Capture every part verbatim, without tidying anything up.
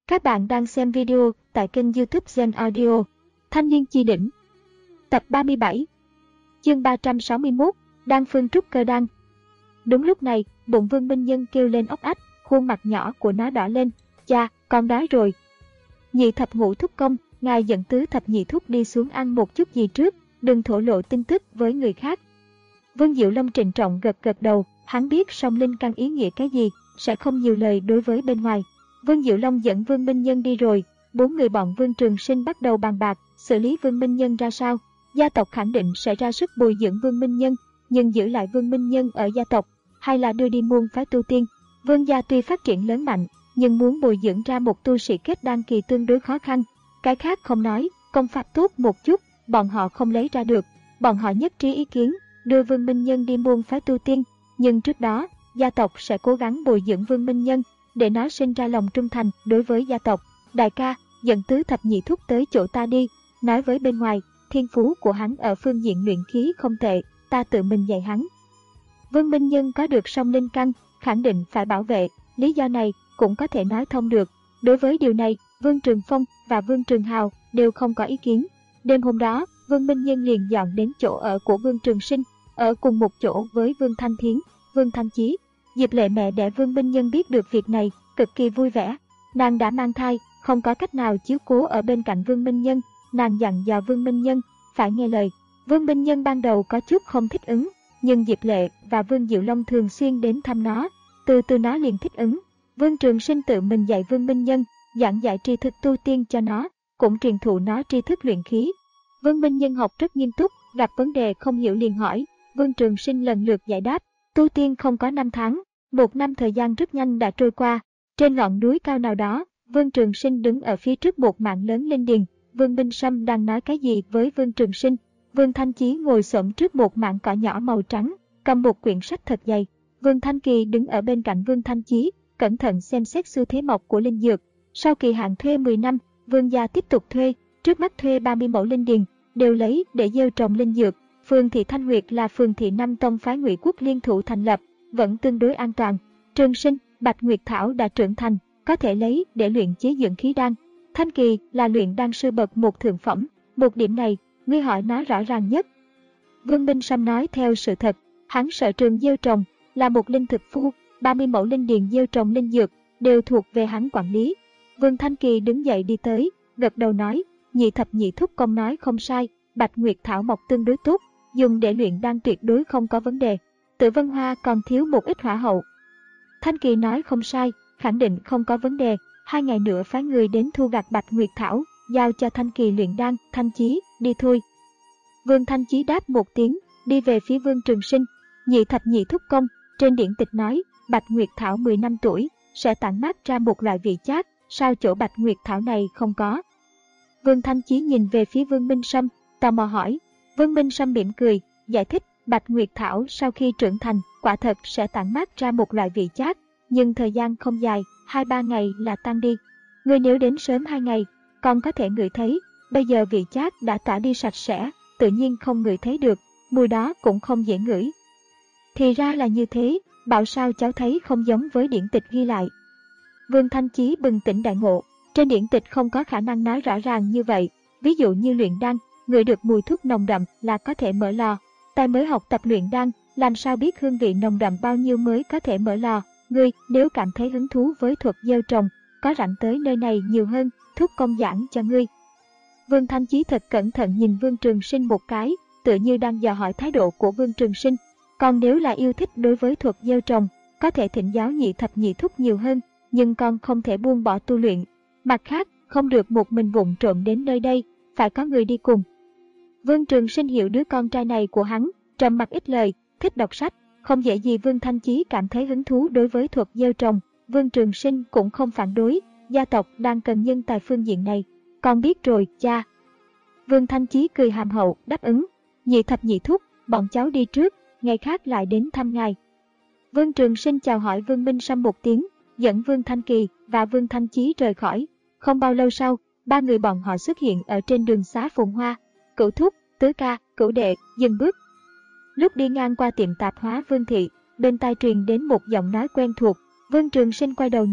Các bạn đang xem video tại kênh YouTube Gen Audio. Thanh niên chi đỉnh. Tập ba mươi bảy. Chương ba trăm sáu mươi mốt. Đan phương trúc cơ đan. Đúng lúc này, bụng Vương Minh Nhân kêu lên ốc ách, khuôn mặt nhỏ của nó đỏ lên. Cha, con đói rồi. Nhị thập ngũ thúc công, ngài dẫn tứ thập nhị thúc đi xuống ăn một chút gì trước, đừng thổ lộ tin tức với người khác. Vương Diệu Long trịnh trọng gật gật đầu, hắn biết song linh căn ý nghĩa cái gì, sẽ không nhiều lời đối với bên ngoài. Vương Diệu Long dẫn Vương Minh Nhân đi rồi, bốn người bọn Vương Trường Sinh bắt đầu bàn bạc, xử lý Vương Minh Nhân ra sao. Gia tộc khẳng định sẽ ra sức bồi dưỡng Vương Minh Nhân, nhưng giữ lại Vương Minh Nhân ở gia tộc, hay là đưa đi môn phái tu tiên. Vương gia tuy phát triển lớn mạnh, nhưng muốn bồi dưỡng ra một tu sĩ kết đan kỳ tương đối khó khăn. Cái khác không nói, công pháp tốt một chút, bọn họ không lấy ra được. Bọn họ nhất trí ý kiến, đưa Vương Minh Nhân đi môn phái tu tiên, nhưng trước đó, gia tộc sẽ cố gắng bồi dưỡng Vương Minh Nhân, để nó sinh ra lòng trung thành đối với gia tộc. Đại ca, dẫn tứ thập nhị thúc tới chỗ ta đi, nói với bên ngoài, thiên phú của hắn ở phương diện luyện khí không tệ, ta tự mình dạy hắn. Vương Minh Nhân có được song linh căn, khẳng định phải bảo vệ, lý do này cũng có thể nói thông được. Đối với điều này, Vương Trường Phong và Vương Trường Hào đều không có ý kiến. Đêm hôm đó, Vương Minh Nhân liền dọn đến chỗ ở của Vương Trường Sinh, ở cùng một chỗ với Vương Thanh Thiến, Vương Thanh Chí. Diệp Lệ mẹ đẻ Vương Minh Nhân biết được việc này, cực kỳ vui vẻ. Nàng đã mang thai, không có cách nào chiếu cố ở bên cạnh Vương Minh Nhân, nàng dặn dò Vương Minh Nhân phải nghe lời. Vương Minh Nhân ban đầu có chút không thích ứng, nhưng Diệp Lệ và Vương Diệu Long thường xuyên đến thăm nó, từ từ nó liền thích ứng. Vương Trường Sinh tự mình dạy Vương Minh Nhân, giảng dạy tri thức tu tiên cho nó, cũng truyền thụ nó tri thức luyện khí. Vương Minh Nhân học rất nghiêm túc, gặp vấn đề không hiểu liền hỏi, Vương Trường Sinh lần lượt giải đáp. Tu tiên không có năm tháng, một năm thời gian rất nhanh đã trôi qua. Trên ngọn núi cao nào đó, Vương Trường Sinh đứng ở phía trước một mảng lớn linh điền. Vương Minh Sâm đang nói cái gì với Vương Trường Sinh. Vương Thanh Chí ngồi xổm trước một mảng cỏ nhỏ màu trắng, cầm một quyển sách thật dày. Vương Thanh Kỳ đứng ở bên cạnh Vương Thanh Chí, cẩn thận xem xét xu thế mọc của linh dược. Sau kỳ hạn thuê mười năm, Vương gia tiếp tục thuê, trước mắt thuê ba mươi mẫu linh điền, đều lấy để gieo trồng linh dược. Phường thị Thanh Nguyệt là phường thị năm tông phái Ngụy Quốc liên thủ thành lập, vẫn tương đối an toàn. Trường Sinh, Bạch Nguyệt Thảo đã trưởng thành, có thể lấy để luyện chế dưỡng khí đan. Thanh Kỳ là luyện đan sư bậc một thượng phẩm, một điểm này, ngươi hỏi nó rõ ràng nhất. Vương Minh Sâm nói theo sự thật, hắn sở trường gieo trồng, là một linh thực phu, ba mươi mẫu linh điền gieo trồng linh dược, đều thuộc về hắn quản lý. Vương Thanh Kỳ đứng dậy đi tới, gật đầu nói, nhị thập nhị thúc công nói không sai, Bạch Nguyệt Thảo mọc tương đối tốt, dùng để luyện đan tuyệt đối không có vấn đề. Tử Vân Hoa còn thiếu một ít hỏa hậu. Thanh Kỳ nói không sai, khẳng định không có vấn đề. Hai ngày nữa phái người đến thu gặt Bạch Nguyệt Thảo, giao cho Thanh Kỳ luyện đan. Thanh Chí, đi thôi. Vương Thanh Chí đáp một tiếng, đi về phía Vương Trường Sinh. Nhị thập nhị thúc công, trên điển tịch nói, Bạch Nguyệt Thảo mười năm tuổi, sẽ tản mát ra một loại vị chát, sao chỗ Bạch Nguyệt Thảo này không có? Vương Thanh Chí nhìn về phía Vương Minh Sâm, tò mò hỏi. Vương Minh Sâm mỉm cười, giải thích, Bạch Nguyệt Thảo sau khi trưởng thành, quả thật sẽ tản mát ra một loại vị chát, nhưng thời gian không dài, hai ba ngày là tan đi. Người nếu đến sớm hai ngày, còn có thể ngửi thấy, bây giờ vị chát đã tỏa đi sạch sẽ, tự nhiên không ngửi thấy được, mùi đó cũng không dễ ngửi. Thì ra là như thế, bảo sao cháu thấy không giống với điển tịch ghi lại. Vương Thanh Chí bừng tỉnh đại ngộ, trên điển tịch không có khả năng nói rõ ràng như vậy, ví dụ như luyện đan, ngửi được mùi thuốc nồng đậm là có thể mở lò. Ta mới học tập luyện đan, làm sao biết hương vị nồng đậm bao nhiêu mới có thể mở lò. Ngươi, nếu cảm thấy hứng thú với thuật gieo trồng, có rảnh tới nơi này nhiều hơn, thúc công giảng cho ngươi. Vương Thanh Chí thật cẩn thận nhìn Vương Trường Sinh một cái, tựa như đang dò hỏi thái độ của Vương Trường Sinh. Còn nếu là yêu thích đối với thuật gieo trồng, có thể thỉnh giáo nhị thập nhị thúc nhiều hơn, nhưng con không thể buông bỏ tu luyện. Mặt khác, không được một mình vụng trộm đến nơi đây, phải có người đi cùng. Vương Trường Sinh hiểu đứa con trai này của hắn, trầm mặc ít lời, thích đọc sách, không dễ gì Vương Thanh Chí cảm thấy hứng thú đối với thuật gieo trồng. Vương Trường Sinh cũng không phản đối, gia tộc đang cần nhân tài phương diện này. Con biết rồi, cha. Vương Thanh Chí cười hàm hậu, đáp ứng. Nhị thập nhị thúc, bọn cháu đi trước, ngày khác lại đến thăm ngài. Vương Trường Sinh chào hỏi Vương Minh Sâm một tiếng, dẫn Vương Thanh Kỳ và Vương Thanh Chí rời khỏi. Không bao lâu sau, ba người bọn họ xuất hiện ở trên đường xá Phồn Hoa. Cửu thúc, tứ ca, cửu đệ, dừng bước. Lúc đi ngang qua tiệm tạp hóa Vương thị, bên tai truyền đến một giọng nói quen thuộc. Vương Trường Sinh quay đầu nhìn,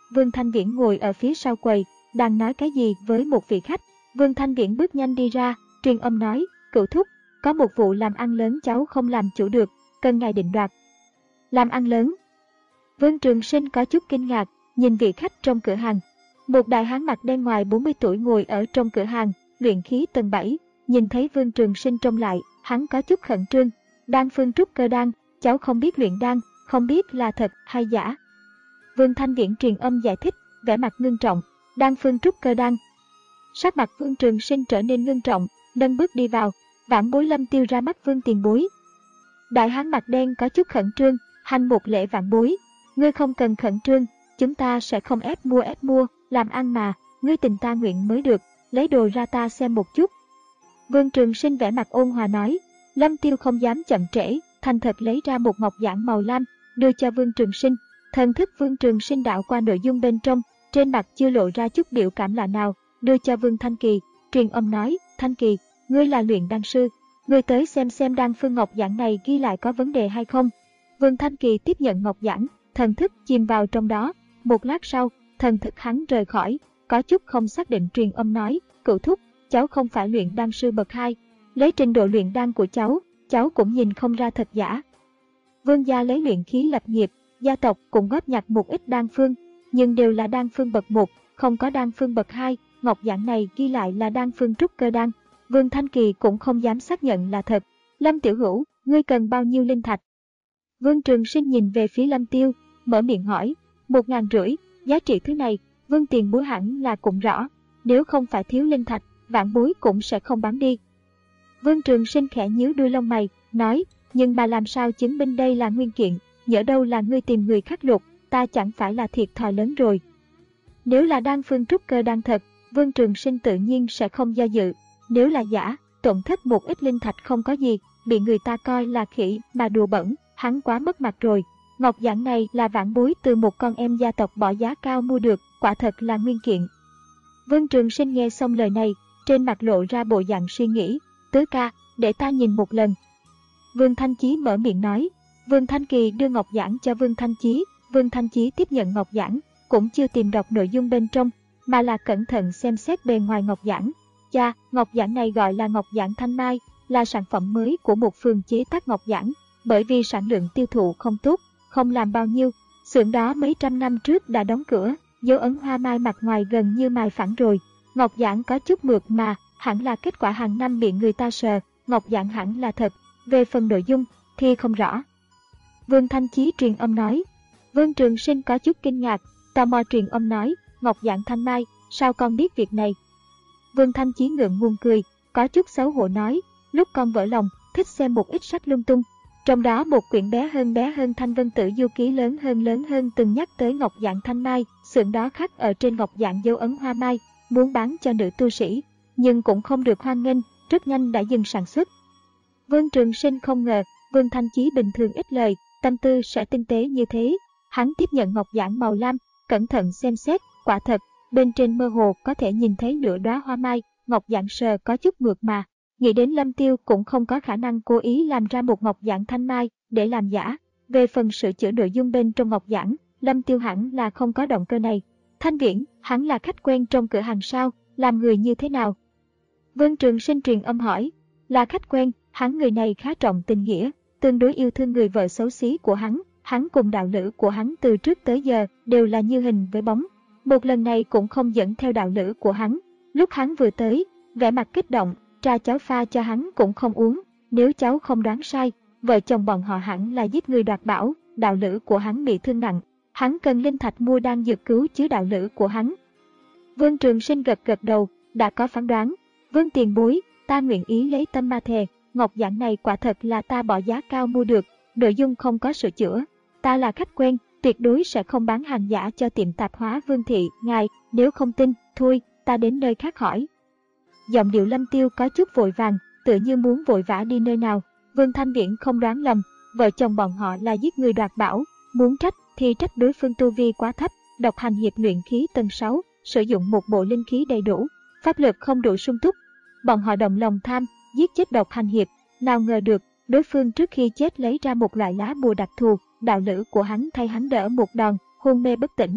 Vương Thanh Viễn ngồi ở phía sau quầy, đang nói cái gì với một vị khách. Vương Thanh Viễn bước nhanh đi ra, truyền âm nói, cửu thúc, có một vụ làm ăn lớn cháu không làm chủ được, cần ngài định đoạt. Làm ăn lớn? Vương Trường Sinh có chút kinh ngạc, nhìn vị khách trong cửa hàng. Một đại hán mặt đen ngoài bốn mươi tuổi ngồi ở trong cửa hàng, luyện khí tầng bảy, nhìn thấy Vương Trường Sinh trông lại, hắn có chút khẩn trương. Đan phương trúc cơ đan, cháu không biết luyện đan, không biết là thật hay giả. Vương Thanh Viễn truyền âm giải thích, vẻ mặt ngưng trọng, đan phương trúc cơ đan. Sắc mặt Vương Trường Sinh trở nên ngưng trọng, nâng bước đi vào, vãn bối Lâm Tiêu ra mắt Vương tiền bối. Đại hán mặt đen có chút khẩn trương, hành một lễ vãn bối. Ngươi không cần khẩn trương, chúng ta sẽ không ép mua ép mua, làm ăn mà, ngươi tình ta nguyện mới được, lấy đồ ra ta xem một chút. Vương Trường Sinh vẻ mặt ôn hòa nói. Lâm Tiêu không dám chậm trễ, thành thật lấy ra một ngọc giản màu lam, đưa cho Vương Trường Sinh. Thần thức Vương Trường Sinh đảo qua nội dung bên trong, trên mặt chưa lộ ra chút biểu cảm lạ nào, đưa cho Vương Thanh Kỳ, truyền âm nói, Thanh Kỳ, ngươi là luyện đan sư, ngươi tới xem xem đan phương ngọc giản này ghi lại có vấn đề hay không. Vương Thanh Kỳ tiếp nhận ngọc giản, thần thức chìm vào trong đó, một lát sau, thần thức hắn rời khỏi, có chút không xác định truyền âm nói, cửu thúc, cháu không phải luyện đan sư bậc hai, lấy trình độ luyện đan của cháu, cháu cũng nhìn không ra thật giả. Vương gia lấy luyện khí lập nghiệp, gia tộc cũng góp nhặt một ít đan phương, nhưng đều là đan phương bậc một, không có đan phương bậc hai, ngọc giản này ghi lại là đan phương trúc cơ đan. Vương Thanh Kỳ cũng không dám xác nhận là thật. Lâm Tiểu Hữu, ngươi cần bao nhiêu linh thạch? Vương Trường Sinh nhìn về phía Lâm Tiêu, mở miệng hỏi, một ngàn rưỡi, giá trị thứ này, Vương tiền bối hẳn là cũng rõ, nếu không phải thiếu linh thạch, vãn bối cũng sẽ không bán đi. Vương Trường Sinh khẽ nhíu đuôi lông mày, nói, nhưng mà làm sao chứng minh đây là nguyên kiện, nhỡ đâu là ngươi tìm người khắc lục, ta chẳng phải là thiệt thòi lớn rồi. Nếu là đan phương trúc cơ đan thật, Vương Trường Sinh tự nhiên sẽ không do dự, nếu là giả, tổn thất một ít linh thạch không có gì, bị người ta coi là khỉ mà đùa bẩn, hắn quá mất mặt rồi. Ngọc giản này là vãn bối từ một con em gia tộc bỏ giá cao mua được, quả thật là nguyên kiện. Vương Trường Sinh nghe xong lời này, trên mặt lộ ra bộ dạng suy nghĩ, tứ ca, để ta nhìn một lần. Vương Thanh Chí mở miệng nói. Vương Thanh Kỳ đưa ngọc giản cho Vương Thanh Chí, Vương Thanh Chí tiếp nhận ngọc giản, cũng chưa tìm đọc nội dung bên trong, mà là cẩn thận xem xét bề ngoài ngọc giản. Cha, ngọc giản này gọi là ngọc giản Thanh Mai, là sản phẩm mới của một phường chế tác ngọc giản, bởi vì sản lượng tiêu thụ không tốt, không làm bao nhiêu, xưởng đó mấy trăm năm trước đã đóng cửa, dấu ấn hoa mai mặt ngoài gần như mài phẳng rồi. Ngọc giản có chút mượt mà, hẳn là kết quả hàng năm bị người ta sờ, ngọc giản hẳn là thật, về phần nội dung thì không rõ. Vương Thanh Chí truyền âm nói. Vương Trường Sinh có chút kinh ngạc, tò mò truyền âm nói, ngọc giản Thanh Mai, sao con biết việc này? Vương Thanh Chí ngượng ngùng cười, có chút xấu hổ nói, lúc con vỡ lòng, thích xem một ít sách lung tung. Trong đó một quyển bé hơn bé hơn Thanh Vân Tử Du Ký lớn hơn lớn hơn từng nhắc tới ngọc giản Thanh Mai, xưởng đó khắc ở trên ngọc giản dấu ấn hoa mai, muốn bán cho nữ tu sĩ, nhưng cũng không được hoan nghênh, rất nhanh đã dừng sản xuất. Vương Trường Sinh không ngờ, Vương Thanh Chí bình thường ít lời, tâm tư sẽ tinh tế như thế. Hắn tiếp nhận ngọc giản màu lam, cẩn thận xem xét, quả thật, bên trên mơ hồ có thể nhìn thấy nửa đóa hoa mai, ngọc giản sờ có chút mượt mà. Nghĩ đến Lâm Tiêu cũng không có khả năng cố ý làm ra một ngọc giản Thanh Mai để làm giả. Về phần sửa chữa nội dung bên trong ngọc giản, Lâm Tiêu hẳn là không có động cơ này. Thanh Viễn, hắn là khách quen trong cửa hàng sao, làm người như thế nào? Vương Trường Sinh truyền âm hỏi. Là khách quen, hắn người này khá trọng tình nghĩa, tương đối yêu thương người vợ xấu xí của hắn. Hắn cùng đạo lữ của hắn từ trước tới giờ đều là như hình với bóng. Một lần này cũng không dẫn theo đạo lữ của hắn. Lúc hắn vừa tới, vẻ mặt kích động, trà cháu pha cho hắn cũng không uống. Nếu cháu không đoán sai, vợ chồng bọn họ hẳn là giết người đoạt bảo, đạo lữ của hắn bị thương nặng. Hắn cần linh thạch mua đan dược cứu chữa đạo lữ của hắn. Vương Trường Sinh gật gật đầu, đã có phán đoán. Vương tiền bối, ta nguyện ý lấy tâm ma thề, ngọc giản này quả thật là ta bỏ giá cao mua được, nội dung không có sửa chữa. Ta là khách quen, tuyệt đối sẽ không bán hàng giả cho tiệm tạp hóa Vương thị, ngài, nếu không tin, thôi, ta đến nơi khác hỏi. Giọng điệu Lâm Tiêu có chút vội vàng, tựa như muốn vội vã đi nơi nào. Vương Thanh Viễn không đoán lầm, vợ chồng bọn họ là giết người đoạt bảo, muốn trách thì trách đối phương tu vi quá thấp, độc hành hiệp luyện khí tầng sáu, sử dụng một bộ linh khí đầy đủ, pháp lực không đủ sung túc. Bọn họ đồng lòng tham, giết chết độc hành hiệp, nào ngờ được, đối phương trước khi chết lấy ra một loại lá bùa đặc thù, đạo lữ của hắn thay hắn đỡ một đòn, hôn mê bất tỉnh.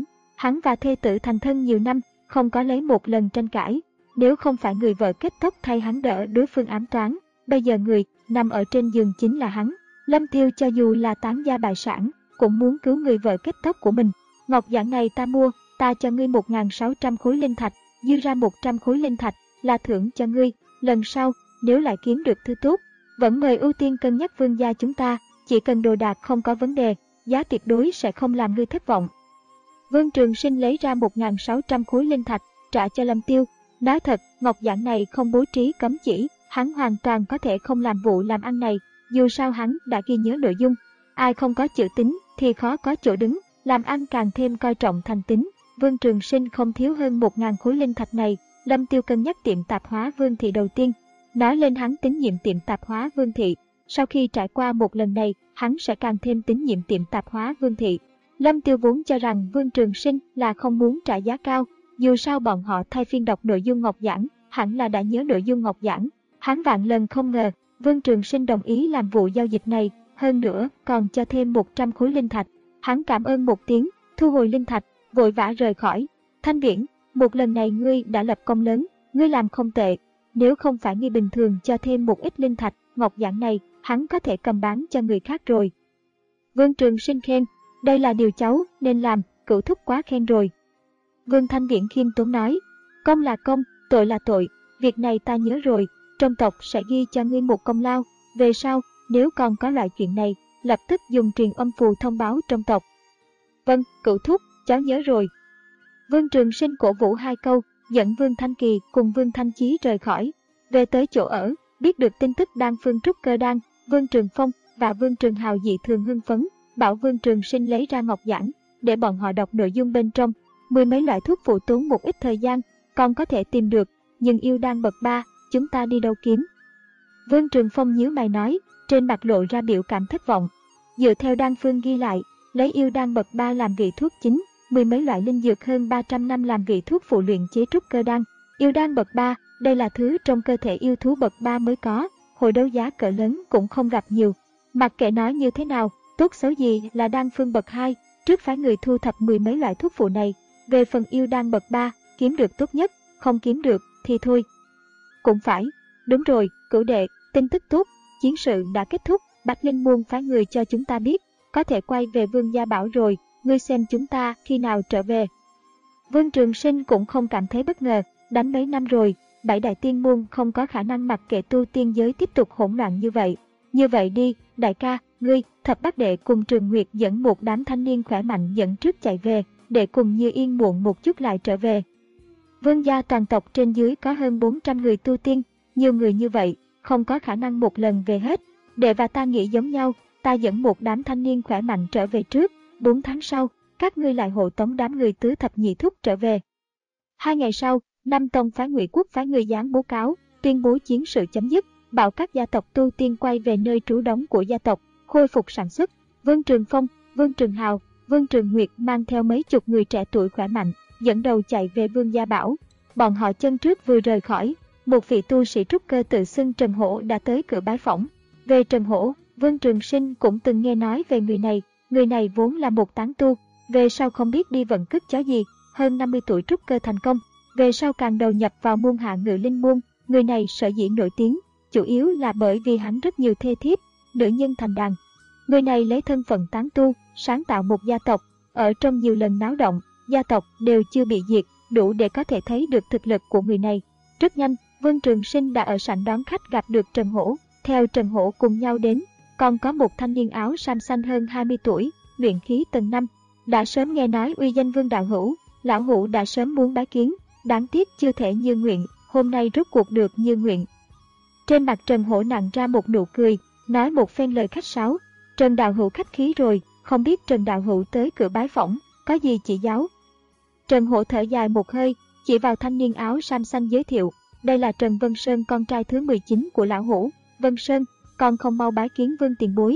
Hắn và thê tử thành thân nhiều năm, không có lấy một lần tranh cãi. Nếu không phải người vợ kết tóc thay hắn đỡ đối phương ám toán, bây giờ người nằm ở trên giường chính là hắn. Lâm Tiêu cho dù là tán gia bại sản, cũng muốn cứu người vợ kết tóc của mình. Ngọc giản này ta mua, ta cho ngươi một nghìn sáu trăm khối linh thạch, dư ra một trăm khối linh thạch là thưởng cho ngươi. Lần sau, nếu lại kiếm được thứ tốt, vẫn mời ưu tiên cân nhắc vương gia chúng ta, chỉ cần đồ đạc không có vấn đề, giá tuyệt đối sẽ không làm ngươi thất vọng. Vương Trường Sinh lấy ra một nghìn sáu trăm khối linh thạch, trả cho Lâm Tiêu. Nói thật, ngọc giản này không bố trí cấm chỉ, hắn hoàn toàn có thể không làm vụ làm ăn này, dù sao hắn đã ghi nhớ nội dung. Ai không có chữ tín thì khó có chỗ đứng, làm ăn càng thêm coi trọng thành tín. Vương Trường Sinh không thiếu hơn một nghìn khối linh thạch này. Lâm Tiêu cân nhắc tiệm tạp hóa Vương Thị đầu tiên, nói lên hắn tín nhiệm tiệm tạp hóa Vương Thị. Sau khi trải qua một lần này, hắn sẽ càng thêm tín nhiệm tiệm tạp hóa Vương Thị. Lâm Tiêu vốn cho rằng Vương Trường Sinh là không muốn trả giá cao, dù sao bọn họ thay phiên đọc nội dung ngọc giản, hẳn là đã nhớ nội dung ngọc giản. Hắn vạn lần không ngờ, Vương Trường Sinh đồng ý làm vụ giao dịch này, hơn nữa còn cho thêm một trăm khối linh thạch. Hắn cảm ơn một tiếng, thu hồi linh thạch, vội vã rời khỏi. Thanh Viễn, một lần này ngươi đã lập công lớn, ngươi làm không tệ. Nếu không phải ngươi bình thường cho thêm một ít linh thạch, ngọc giản này, hắn có thể cầm bán cho người khác rồi. Vương Trường Sinh khen, đây là điều cháu nên làm, cửu thúc quá khen rồi. Vương Thanh Viễn khiêm tốn nói, công là công, tội là tội, việc này ta nhớ rồi, trong tộc sẽ ghi cho ngươi một công lao, về sau, nếu còn có loại chuyện này, lập tức dùng truyền âm phù thông báo trong tộc. Vâng, cửu thúc, cháu nhớ rồi. Vương Trường Sinh cổ vũ hai câu, dẫn Vương Thanh Kỳ cùng Vương Thanh Chí rời khỏi. Về tới chỗ ở, biết được tin tức đan phương trúc cơ đan, Vương Trường Phong và Vương Trường Hào dị thường hưng phấn, bảo Vương Trường Sinh lấy ra ngọc giản, để bọn họ đọc nội dung bên trong. Mười mấy loại thuốc phụ tốn một ít thời gian, còn có thể tìm được, nhưng yêu đan bậc ba, chúng ta đi đâu kiếm? Vương Trường Phong nhíu mày nói, trên mặt lộ ra biểu cảm thất vọng. Dựa theo đan phương ghi lại, lấy yêu đan bậc ba làm vị thuốc chính, mười mấy loại linh dược hơn ba trăm năm làm vị thuốc phụ luyện chế trúc cơ đan. Yêu đan bậc ba, đây là thứ trong cơ thể yêu thú bậc ba mới có, hồi đấu giá cỡ lớn cũng không gặp nhiều. Mặc kệ nói như thế nào, tốt xấu gì là đan phương bậc hai, trước phái người thu thập mười mấy loại thuốc phụ này. Về phần yêu đan bậc ba, kiếm được tốt nhất, không kiếm được thì thôi. Cũng phải, đúng rồi, cửu đệ, tin tức tốt, chiến sự đã kết thúc, Bạch Linh Môn phái người cho chúng ta biết, có thể quay về Vương Gia Bảo rồi, ngươi xem chúng ta khi nào trở về. Vương Trường Sinh cũng không cảm thấy bất ngờ, đánh mấy năm rồi, bảy đại tiên môn không có khả năng mặc kệ tu tiên giới tiếp tục hỗn loạn như vậy. Như vậy đi, đại ca, ngươi, Thập Bát Đệ cùng Trường Nguyệt dẫn một đám thanh niên khỏe mạnh dẫn trước chạy về, để cùng Như Yên muộn một chút lại trở về. Vương gia toàn tộc trên dưới có hơn bốn trăm người tu tiên, nhiều người như vậy, không có khả năng một lần về hết. Đệ và ta nghĩ giống nhau, ta dẫn một đám thanh niên khỏe mạnh trở về trước, bốn tháng sau, các ngươi lại hộ tống đám người tứ thập nhị thúc trở về. Hai ngày sau, Nam Tông phái Ngụy Quốc phái người giáng bố cáo, tuyên bố chiến sự chấm dứt, bảo các gia tộc tu tiên quay về nơi trú đóng của gia tộc, khôi phục sản xuất. Vương Trường Phong, Vương Trường Hào, Vương Trường Nguyệt mang theo mấy chục người trẻ tuổi khỏe mạnh, dẫn đầu chạy về Vương Gia Bảo. Bọn họ chân trước vừa rời khỏi, một vị tu sĩ trúc cơ tự xưng Trần Hổ đã tới cửa bái phỏng. Về Trần Hổ, Vương Trường Sinh cũng từng nghe nói về người này, người này vốn là một tán tu, về sau không biết đi vận cất chó gì, hơn năm mươi tuổi trúc cơ thành công, về sau càng đầu nhập vào môn hạ Ngự Linh môn. Người này sở dĩ nổi tiếng, chủ yếu là bởi vì hắn rất nhiều thê thiếp, nữ nhân thành đàn. Người này lấy thân phận tán tu, sáng tạo một gia tộc, ở trong nhiều lần náo động, gia tộc đều chưa bị diệt, đủ để có thể thấy được thực lực của người này. Rất nhanh, Vương Trường Sinh đã ở sảnh đón khách gặp được Trần Hổ, theo Trần Hổ cùng nhau đến, còn có một thanh niên áo sam xanh hơn hai mươi tuổi, luyện khí tầng năm, đã sớm nghe nói uy danh Vương đạo hữu, lão hữu đã sớm muốn bái kiến, đáng tiếc chưa thể như nguyện, hôm nay rốt cuộc được như nguyện. Trên mặt Trần Hổ nặng ra một nụ cười, nói một phen lời khách sáo. Trần đạo hữu khách khí rồi, không biết Trần đạo hữu tới cửa bái phỏng, có gì chỉ giáo. Trần Hổ thở dài một hơi, chỉ vào thanh niên áo sam xanh giới thiệu, đây là Trần Vân Sơn, con trai thứ mười chín của lão hữu. Vân Sơn, con không mau bái kiến Vương tiền bối.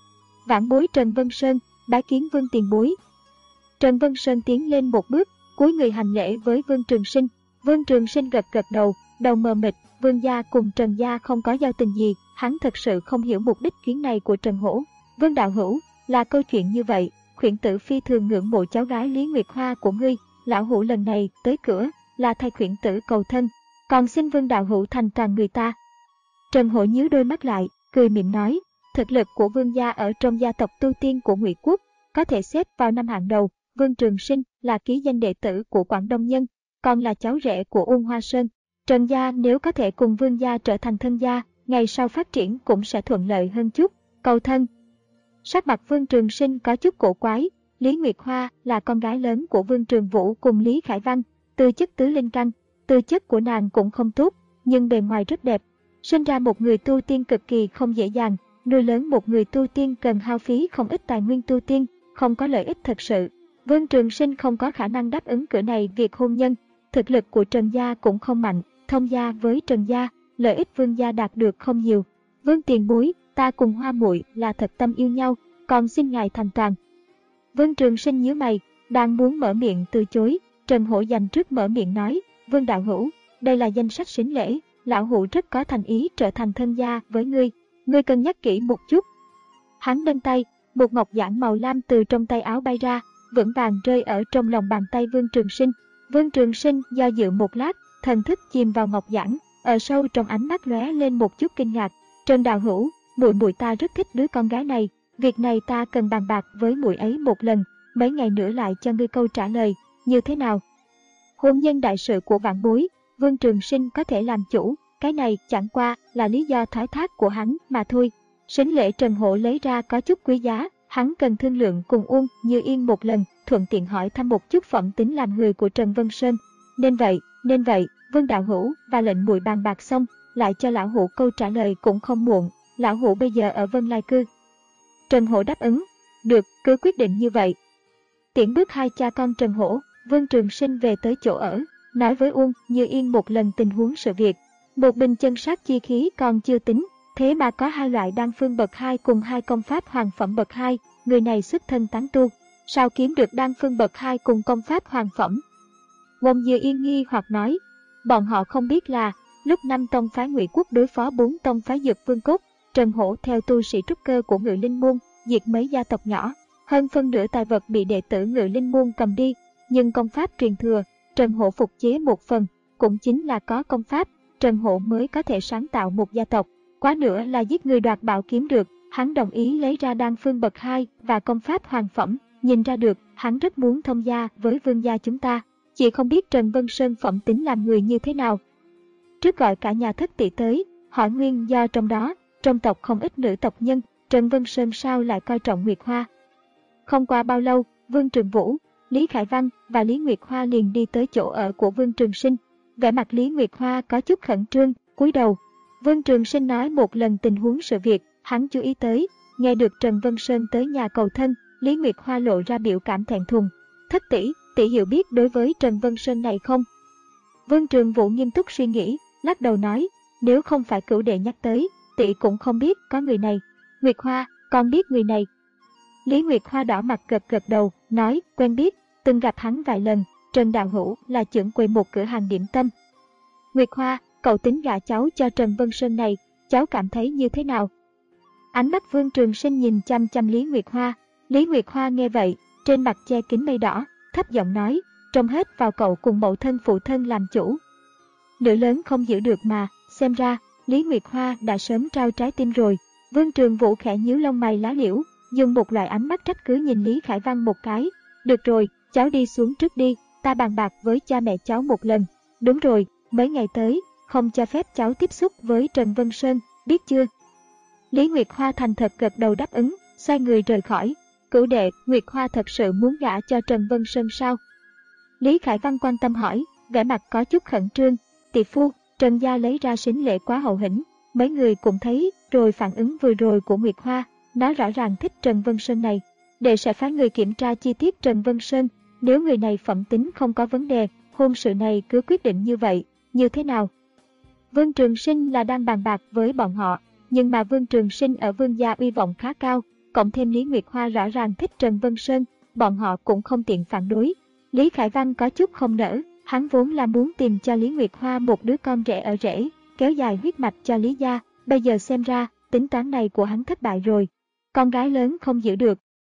Vãn bối Trần Vân Sơn, bái kiến Vương tiền bối. Trần Vân Sơn tiến lên một bước, cúi người hành lễ với Vương Trường Sinh. Vương Trường Sinh gật gật đầu, đầu mờ mịt. Vương gia cùng Trần gia không có giao tình gì, hắn thật sự không hiểu mục đích chuyến này của Trần Hổ. Vương đạo hữu, là câu chuyện như vậy, khuyển tử phi thường ngưỡng mộ cháu gái Lý Nguyệt Hoa của ngươi, lão hữu lần này tới cửa là thay khuyển tử cầu thân, còn xin Vương đạo hữu thành toàn người ta. Trần Hổ nhíu đôi mắt lại, cười mỉm nói, thực lực của Vương gia ở trong gia tộc tu tiên của Ngụy Quốc có thể xếp vào năm hạng đầu. Vương Trường Sinh là ký danh đệ tử của Quảng Đông Nhân, còn là cháu rể của Uông Hoa Sơn. Trần gia nếu có thể cùng Vương gia trở thành thân gia, ngày sau phát triển cũng sẽ thuận lợi hơn chút. Cầu thân. Sắc mặt Vương Trường Sinh có chút cổ quái. Lý Nguyệt Hoa là con gái lớn của Vương Trường Vũ cùng Lý Khải Văn, tư chất tứ linh căn, tư chất của nàng cũng không tốt, nhưng bề ngoài rất đẹp. Sinh ra một người tu tiên cực kỳ không dễ dàng, nuôi lớn một người tu tiên cần hao phí không ít tài nguyên tu tiên, không có lợi ích thực sự. Vương Trường Sinh không có khả năng đáp ứng cửa này việc hôn nhân, thực lực của Trần gia cũng không mạnh, thông gia với Trần gia, lợi ích Vương gia đạt được không nhiều. Vương tiền bối, ta cùng Hoa muội là thật tâm yêu nhau, còn xin ngài thành toàn. Vương Trường Sinh nhíu mày, đang muốn mở miệng từ chối, Trần Hổ dành trước mở miệng nói, Vương đạo hữu, đây là danh sách sính lễ, lão hữu rất có thành ý trở thành thân gia với ngươi, ngươi cân nhắc kỹ một chút. Hắn nâng tay, một ngọc giản màu lam từ trong tay áo bay ra, vững vàng rơi ở trong lòng bàn tay Vương Trường Sinh. Vương Trường Sinh do dự một lát, thần thức chìm vào ngọc giản, ở sâu trong ánh mắt lóe lên một chút kinh ngạc. Trần đạo hữu, muội muội ta rất thích đứa con gái này, việc này ta cần bàn bạc với muội ấy một lần, mấy ngày nữa lại cho ngươi câu trả lời, như thế nào? Hôn nhân đại sự của vạn bối, Vương Trường Sinh có thể làm chủ, cái này chẳng qua là lý do thoái thác của hắn mà thôi. Sính lễ Trần Hổ lấy ra có chút quý giá, hắn cần thương lượng cùng Uông Như Yên một lần, thuận tiện hỏi thăm một chút phẩm tính làm người của Trần Vân Sơn. Nên vậy, nên vậy, Vương đạo hữu và lệnh muội bàn bạc xong, lại cho lão hữu câu trả lời cũng không muộn, lão hữu bây giờ ở Vân Lai Cư. Trần Hổ đáp ứng, được, cứ quyết định như vậy. Tiễn bước hai cha con Trần Hổ, Vương Trường Sinh về tới chỗ ở, nói với Uông Như Yên một lần tình huống sự việc. Một bình chân sát chi khí còn chưa tính, thế mà có hai loại đan phương bậc hai cùng hai công pháp hoàng phẩm bậc hai, người này xuất thân tán tu, sao kiếm được đan phương bậc hai cùng công pháp hoàng phẩm? Uông Như Yên nghi hoặc nói, bọn họ không biết là lúc năm tông phái Ngụy Quốc đối phó bốn tông phái Dược Vương Cốt, Trần Hổ theo tu sĩ trúc cơ của Ngự Linh Môn, diệt mấy gia tộc nhỏ, hơn phân nửa tài vật bị đệ tử Ngự Linh Môn cầm đi, nhưng công pháp truyền thừa, Trần Hổ phục chế một phần, cũng chính là có công pháp, Trần Hổ mới có thể sáng tạo một gia tộc, quá nữa là giết người đoạt bảo kiếm được, hắn đồng ý lấy ra đan phương bậc hai và công pháp hoàng phẩm, nhìn ra được, hắn rất muốn thông gia với Vương gia chúng ta, chỉ không biết Trần Vân Sơn phẩm tính làm người như thế nào. Trước gọi cả nhà thất tỷ tới, hỏi nguyên do trong đó, trong tộc không ít nữ tộc nhân, Trần Vân Sơn sao lại coi trọng Nguyệt Hoa. Không qua bao lâu, Vương Trường Vũ, Lý Khải Văn và Lý Nguyệt Hoa liền đi tới chỗ ở của Vương Trường Sinh. Vẻ mặt Lý Nguyệt Hoa có chút khẩn trương, cúi đầu. Vương Trường Sinh nói một lần tình huống sự việc, hắn chú ý tới, nghe được Trần Vân Sơn tới nhà cầu thân, Lý Nguyệt Hoa lộ ra biểu cảm thẹn thùng. Thất tỷ, tỷ hiểu biết đối với Trần Vân Sơn này không? Vương Trường Vũ nghiêm túc suy nghĩ, lắc đầu nói, nếu không phải cửu đệ nhắc tới, tỷ cũng không biết có người này. Nguyệt Hoa, con biết người này. Lý Nguyệt Hoa đỏ mặt gật gật đầu, nói, quen biết, từng gặp hắn vài lần, Trần đạo hữu là trưởng quầy một cửa hàng điểm tâm. Nguyệt Hoa, cậu tính gả cháu cho Trần Vân Sơn này, cháu cảm thấy như thế nào? Ánh mắt Vương Trường Sinh nhìn chăm chăm Lý Nguyệt Hoa. Lý Nguyệt Hoa nghe vậy, trên mặt che kín mây đỏ, thấp giọng nói, trông hết vào cậu cùng mẫu thân phụ thân làm chủ. Nữ lớn không giữ được mà, xem ra, Lý Nguyệt Hoa đã sớm trao trái tim rồi. Vương Trường Vũ khẽ nhíu lông mày lá liễu, dùng một loại ánh mắt trách cứ nhìn Lý Khải Văn một cái. Được rồi, cháu đi xuống trước đi, ta bàn bạc với cha mẹ cháu một lần. Đúng rồi, mấy ngày tới, không cho phép cháu tiếp xúc với Trần Vân Sơn, biết chưa? Lý Nguyệt Hoa thành thật gật đầu đáp ứng, xoay người rời khỏi. Cửu đệ, Nguyệt Hoa thật sự muốn gả cho Trần Vân Sơn sao? Lý Khải Văn quan tâm hỏi, vẻ mặt có chút khẩn trương. Tỷ phu, Trần gia lấy ra sính lễ quá hậu hĩnh, mấy người cũng thấy rồi phản ứng vừa rồi của Nguyệt Hoa, nó rõ ràng thích Trần Vân Sơn này. Đệ sẽ phái người kiểm tra chi tiết Trần Vân Sơn, nếu người này phẩm tính không có vấn đề, hôn sự này cứ quyết định như vậy, như thế nào? Vương Trường Sinh là đang bàn bạc với bọn họ, nhưng mà Vương Trường Sinh ở Vương gia uy vọng khá cao, cộng thêm Lý Nguyệt Hoa rõ ràng thích Trần Vân Sơn, bọn họ cũng không tiện phản đối. Lý Khải Văn có chút không nỡ, hắn vốn là muốn tìm cho Lý Nguyệt Hoa một đứa con rể ở rể, kéo dài huyết mạch cho Lý gia, bây giờ xem ra, tính toán này của hắn thất bại rồi. Con gái lớn không giữ được,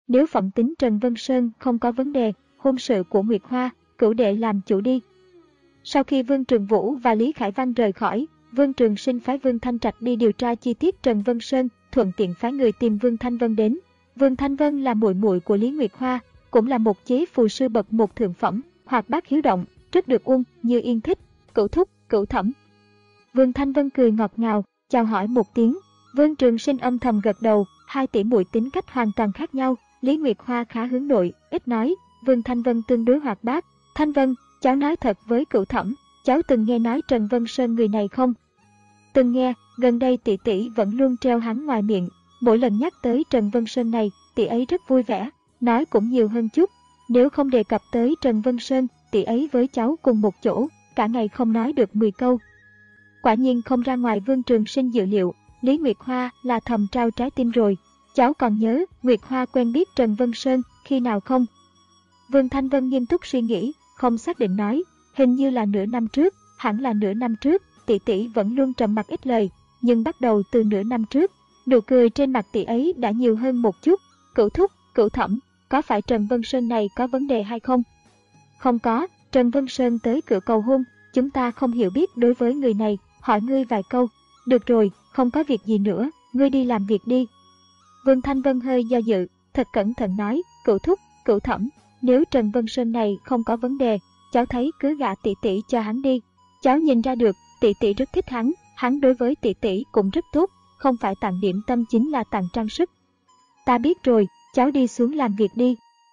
Nếu phẩm tính Trần Vân Sơn không có vấn đề, hôn sự của Nguyệt Hoa, cửu đệ làm chủ đi. Sau khi Vương Trường Vũ và Lý Khải Văn rời khỏi, Vương Trường Sinh phái Vương Thanh Trạch đi điều tra chi tiết Trần Vân Sơn, thuận tiện phái người tìm Vương Thanh Vân đến. Vương Thanh Vân là muội muội của Lý Nguyệt Hoa, cũng là một chế phù sư bậc một thượng phẩm, hoạt bát hiếu động, rất được Uông Như Yên thích. Cửu thúc, cửu thẩm. Vương Thanh Vân cười ngọt ngào, chào hỏi một tiếng. Vương Trường Sinh âm thầm gật đầu, hai tỷ muội tính cách hoàn toàn khác nhau. Lý Nguyệt Hoa khá hướng nội, ít nói, Vương Thanh Vân tương đối hoạt bát. Thanh Vân, cháu nói thật với cửu thẩm, cháu từng nghe nói Trần Vân Sơn người này không? Từng nghe, gần đây tỷ tỷ vẫn luôn treo hắn ngoài miệng. Mỗi lần nhắc tới Trần Vân Sơn này, tỷ ấy rất vui vẻ, nói cũng nhiều hơn chút. Nếu không đề cập tới Trần Vân Sơn, tỷ ấy với cháu cùng một chỗ, cả ngày không nói được mười câu. Quả nhiên không ra ngoài Vương Trường Sinh dự liệu, Lý Nguyệt Hoa là thầm trao trái tim rồi. Cháu còn nhớ Nguyệt Hoa quen biết Trần Vân Sơn khi nào không? Vương Thanh Vân nghiêm túc suy nghĩ, không xác định nói, hình như là nửa năm trước, hẳn là nửa năm trước. Tỷ tỷ vẫn luôn trầm mặc ít lời, nhưng bắt đầu từ nửa năm trước, nụ cười trên mặt tỷ ấy đã nhiều hơn một chút. Cửu thúc, cửu thẩm, có phải Trần Vân Sơn này có vấn đề hay không? Không có, Trần Vân Sơn tới cửa cầu hôn, chúng ta không hiểu biết đối với người này, hỏi ngươi vài câu. Được rồi, không có việc gì nữa, ngươi đi làm việc đi. Vương Thanh Vân hơi do dự, thật cẩn thận nói, cửu thúc, cửu thẩm, nếu Trần Vân Sơn này không có vấn đề, cháu thấy cứ gả tỷ tỷ cho hắn đi. Cháu nhìn ra được, tỷ tỷ rất thích hắn, hắn đối với tỷ tỷ cũng rất tốt, không phải tặng điểm tâm chính là tặng trang sức. Ta biết rồi, cháu đi xuống làm việc đi.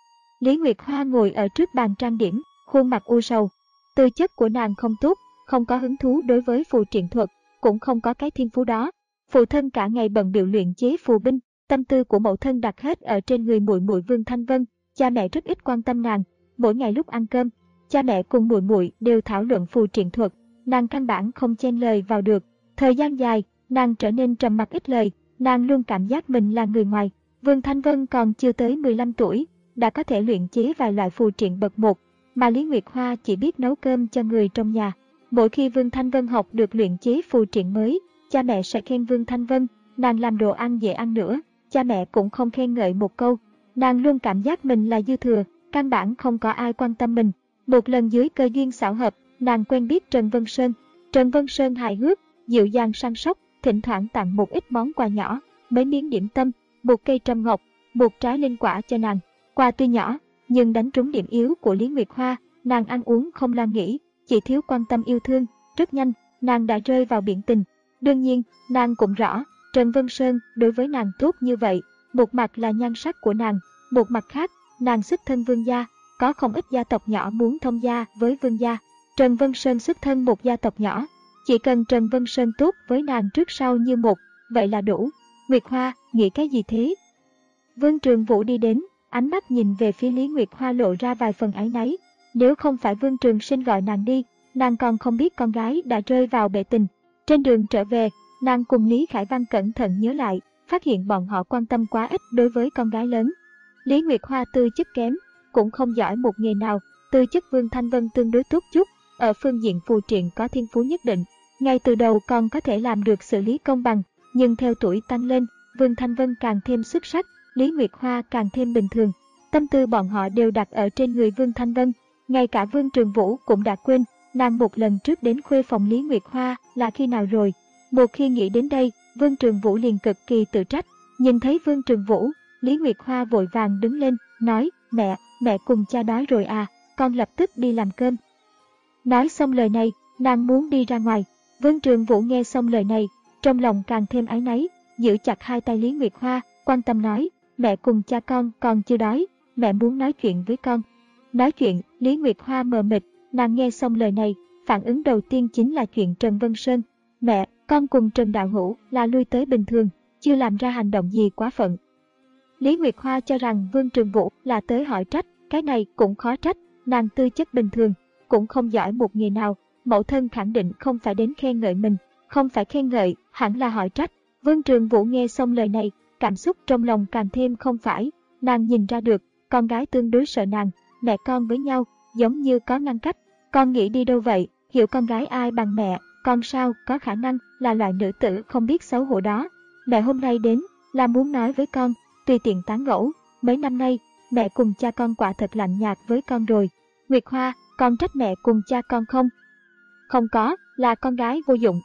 Lý Nguyệt Hoa ngồi ở trước bàn trang điểm, khuôn mặt u sầu. Tư chất của nàng không tốt, không có hứng thú đối với phù triện thuật, cũng không có cái thiên phú đó. Phụ thân cả ngày bận bịu luyện chế phù binh, tâm tư của mẫu thân đặt hết ở trên người muội muội Vương Thanh Vân. Cha mẹ rất ít quan tâm nàng. Mỗi ngày lúc ăn cơm, cha mẹ cùng muội muội đều thảo luận phù triện thuật, nàng căn bản không chen lời vào được. Thời gian dài, nàng trở nên trầm mặc ít lời, nàng luôn cảm giác mình là người ngoài. Vương Thanh Vân còn chưa tới mười lăm tuổi, đã có thể luyện chế vài loại phù triện bậc một, mà Lý Nguyệt Hoa chỉ biết nấu cơm cho người trong nhà. Mỗi khi Vương Thanh Vân học được luyện chế phù triện mới, cha mẹ sẽ khen Vương Thanh Vân, nàng làm đồ ăn dễ ăn nữa, cha mẹ cũng không khen ngợi một câu. Nàng luôn cảm giác mình là dư thừa, căn bản không có ai quan tâm mình. Một lần dưới cơ duyên xảo hợp, nàng quen biết Trần Vân Sơn. Trần Vân Sơn hài hước, dịu dàng săn sóc, thỉnh thoảng tặng một ít món quà nhỏ, mấy miếng điểm tâm, một cây trâm ngọc, một trái linh quả cho nàng. Quà tuy nhỏ, nhưng đánh trúng điểm yếu của Lý Nguyệt Hoa, nàng ăn uống không lo nghĩ, chỉ thiếu quan tâm yêu thương. Rất nhanh, nàng đã rơi vào biển tình. Đương nhiên, nàng cũng rõ, Trần Vân Sơn đối với nàng tốt như vậy, một mặt là nhan sắc của nàng, một mặt khác, nàng xuất thân vương gia, có không ít gia tộc nhỏ muốn thông gia với vương gia. Trần Vân Sơn xuất thân một gia tộc nhỏ, chỉ cần Trần Vân Sơn tốt với nàng trước sau như một, vậy là đủ. Nguyệt Hoa, nghĩ cái gì thế? Vương Trường Vũ đi đến, ánh mắt nhìn về phía Lý Nguyệt Hoa lộ ra vài phần áy náy. Nếu không phải Vương Trường Sinh gọi nàng đi, nàng còn không biết con gái đã rơi vào bể tình. Trên đường trở về, nàng cùng Lý Khải Văn cẩn thận nhớ lại, phát hiện bọn họ quan tâm quá ít đối với con gái lớn. Lý Nguyệt Hoa tư chất kém, cũng không giỏi một nghề nào, tư chất Vương Thanh Vân tương đối tốt chút, ở phương diện phù triện có thiên phú nhất định. Ngay từ đầu còn có thể làm được xử lý công bằng, nhưng theo tuổi tăng lên, Vương Thanh Vân càng thêm xuất sắc, Lý Nguyệt Hoa càng thêm bình thường. Tâm tư bọn họ đều đặt ở trên người Vương Thanh Vân, ngay cả Vương Trường Vũ cũng đã quên, nàng một lần trước đến khuê phòng Lý Nguyệt Hoa là khi nào rồi. Một khi nghĩ đến đây, Vương Trường Vũ liền cực kỳ tự trách. Nhìn thấy Vương Trường Vũ, Lý Nguyệt Hoa vội vàng đứng lên, nói, mẹ, mẹ cùng cha đói rồi à, con lập tức đi làm cơm. Nói xong lời này, nàng muốn đi ra ngoài. Vương Trường Vũ nghe xong lời này, trong lòng càng thêm áy náy, giữ chặt hai tay Lý Nguyệt Hoa, quan tâm nói, mẹ cùng cha con còn chưa đói, mẹ muốn nói chuyện với con. Nói chuyện, Lý Nguyệt Hoa mờ mịt, nàng nghe xong lời này, phản ứng đầu tiên chính là chuyện Trần Vân Sơn. Mẹ, con cùng Trần Đạo Hữu là lui tới bình thường, chưa làm ra hành động gì quá phận. Lý Nguyệt Hoa cho rằng Vương Trường Vũ là tới hỏi trách, cái này cũng khó trách, nàng tư chất bình thường, cũng không giỏi một nghề nào, mẫu thân khẳng định không phải đến khen ngợi mình, không phải khen ngợi, hẳn là hỏi trách. Vương Trường Vũ nghe xong lời này, cảm xúc trong lòng càng thêm không phải, nàng nhìn ra được, con gái tương đối sợ nàng, mẹ con với nhau, giống như có ngăn cách, con nghĩ đi đâu vậy, hiểu con gái ai bằng mẹ, con sao có khả năng là loại nữ tử không biết xấu hổ đó. Mẹ hôm nay đến, là muốn nói với con, tùy tiện tán gẫu, mấy năm nay, mẹ cùng cha con quả thật lạnh nhạt với con rồi. Nguyệt Hoa, con trách mẹ cùng cha con không? Không có, là con gái vô dụng.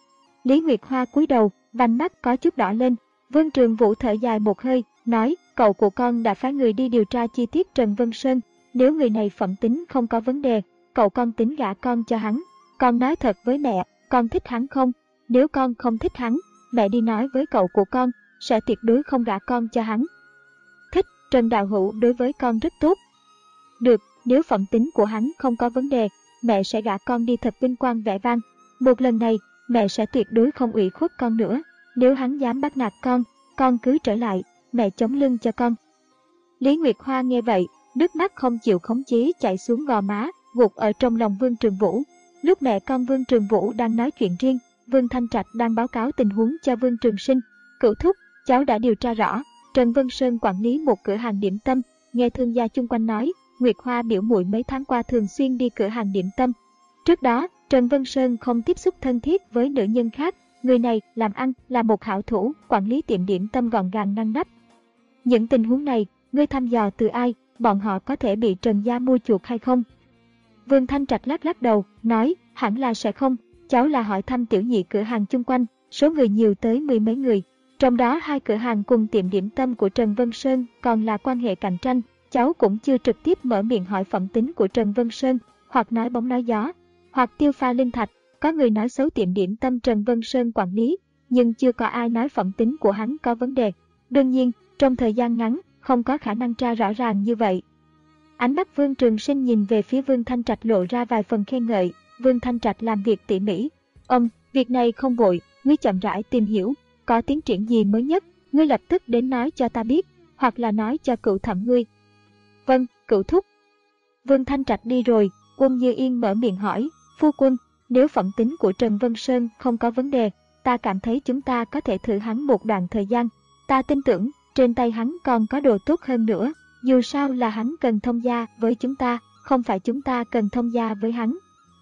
Lý Nguyệt Hoa cúi đầu, vành mắt có chút đỏ lên. Vương Trường Vũ thở dài một hơi, nói, cậu của con đã phái người đi điều tra chi tiết Trần Vân Sơn. Nếu người này phẩm tính không có vấn đề, cậu con tính gả con cho hắn. Con nói thật với mẹ, con thích hắn không? Nếu con không thích hắn, mẹ đi nói với cậu của con, sẽ tuyệt đối không gả con cho hắn. Thích, Trần Đạo Hữu đối với con rất tốt. Được, nếu phẩm tính của hắn không có vấn đề, mẹ sẽ gả con đi thật vinh quang vẻ vang. Một lần này, mẹ sẽ tuyệt đối không ủy khuất con nữa. Nếu hắn dám bắt nạt con, con cứ trở lại, mẹ chống lưng cho con. Lý Nguyệt Hoa nghe vậy, nước mắt không chịu khống chế chảy xuống gò má, gục ở trong lòng Vương Trường Vũ. Lúc mẹ con Vương Trường Vũ đang nói chuyện riêng, Vương Thanh Trạch đang báo cáo tình huống cho Vương Trường Sinh. Cửu thúc, cháu đã điều tra rõ, Trần Vân Sơn quản lý một cửa hàng điểm tâm. Nghe thương gia chung quanh nói, Nguyệt Hoa biểu muội mấy tháng qua thường xuyên đi cửa hàng điểm tâm. Trước đó, Trần Vân Sơn không tiếp xúc thân thiết với nữ nhân khác. Người này làm ăn là một hảo thủ, quản lý tiệm điểm tâm gọn gàng ngăn nắp. Những tình huống này, ngươi thăm dò từ ai, bọn họ có thể bị Trần gia mua chuộc hay không? Vương Thanh Trạch lắc lắc đầu, nói, hẳn là sẽ không. Cháu là hỏi thăm tiểu nhị cửa hàng chung quanh, số người nhiều tới mười mấy người. Trong đó hai cửa hàng cùng tiệm điểm tâm của Trần Vân Sơn còn là quan hệ cạnh tranh. Cháu cũng chưa trực tiếp mở miệng hỏi phẩm tính của Trần Vân Sơn, hoặc nói bóng nói gió, hoặc tiêu pha linh thạch. Có người nói xấu tiệm điểm tâm Trần Vân Sơn quản lý, nhưng chưa có ai nói phẩm tính của hắn có vấn đề. Đương nhiên, trong thời gian ngắn, không có khả năng tra rõ ràng như vậy. Ánh mắt Vương Trường Sinh nhìn về phía Vương Thanh Trạch lộ ra vài phần khen ngợi. Vương Thanh Trạch làm việc tỉ mỉ. Ông, việc này không vội, ngươi chậm rãi tìm hiểu, có tiến triển gì mới nhất, ngươi lập tức đến nói cho ta biết, hoặc là nói cho cựu thẩm ngươi. Vâng, cựu thúc. Vương Thanh Trạch đi rồi, Uông Như Yên mở miệng hỏi, phu quân, nếu phẩm tính của Trần Vân Sơn không có vấn đề, ta cảm thấy chúng ta có thể thử hắn một đoạn thời gian. Ta tin tưởng, trên tay hắn còn có đồ tốt hơn nữa, dù sao là hắn cần thông gia với chúng ta, không phải chúng ta cần thông gia với hắn.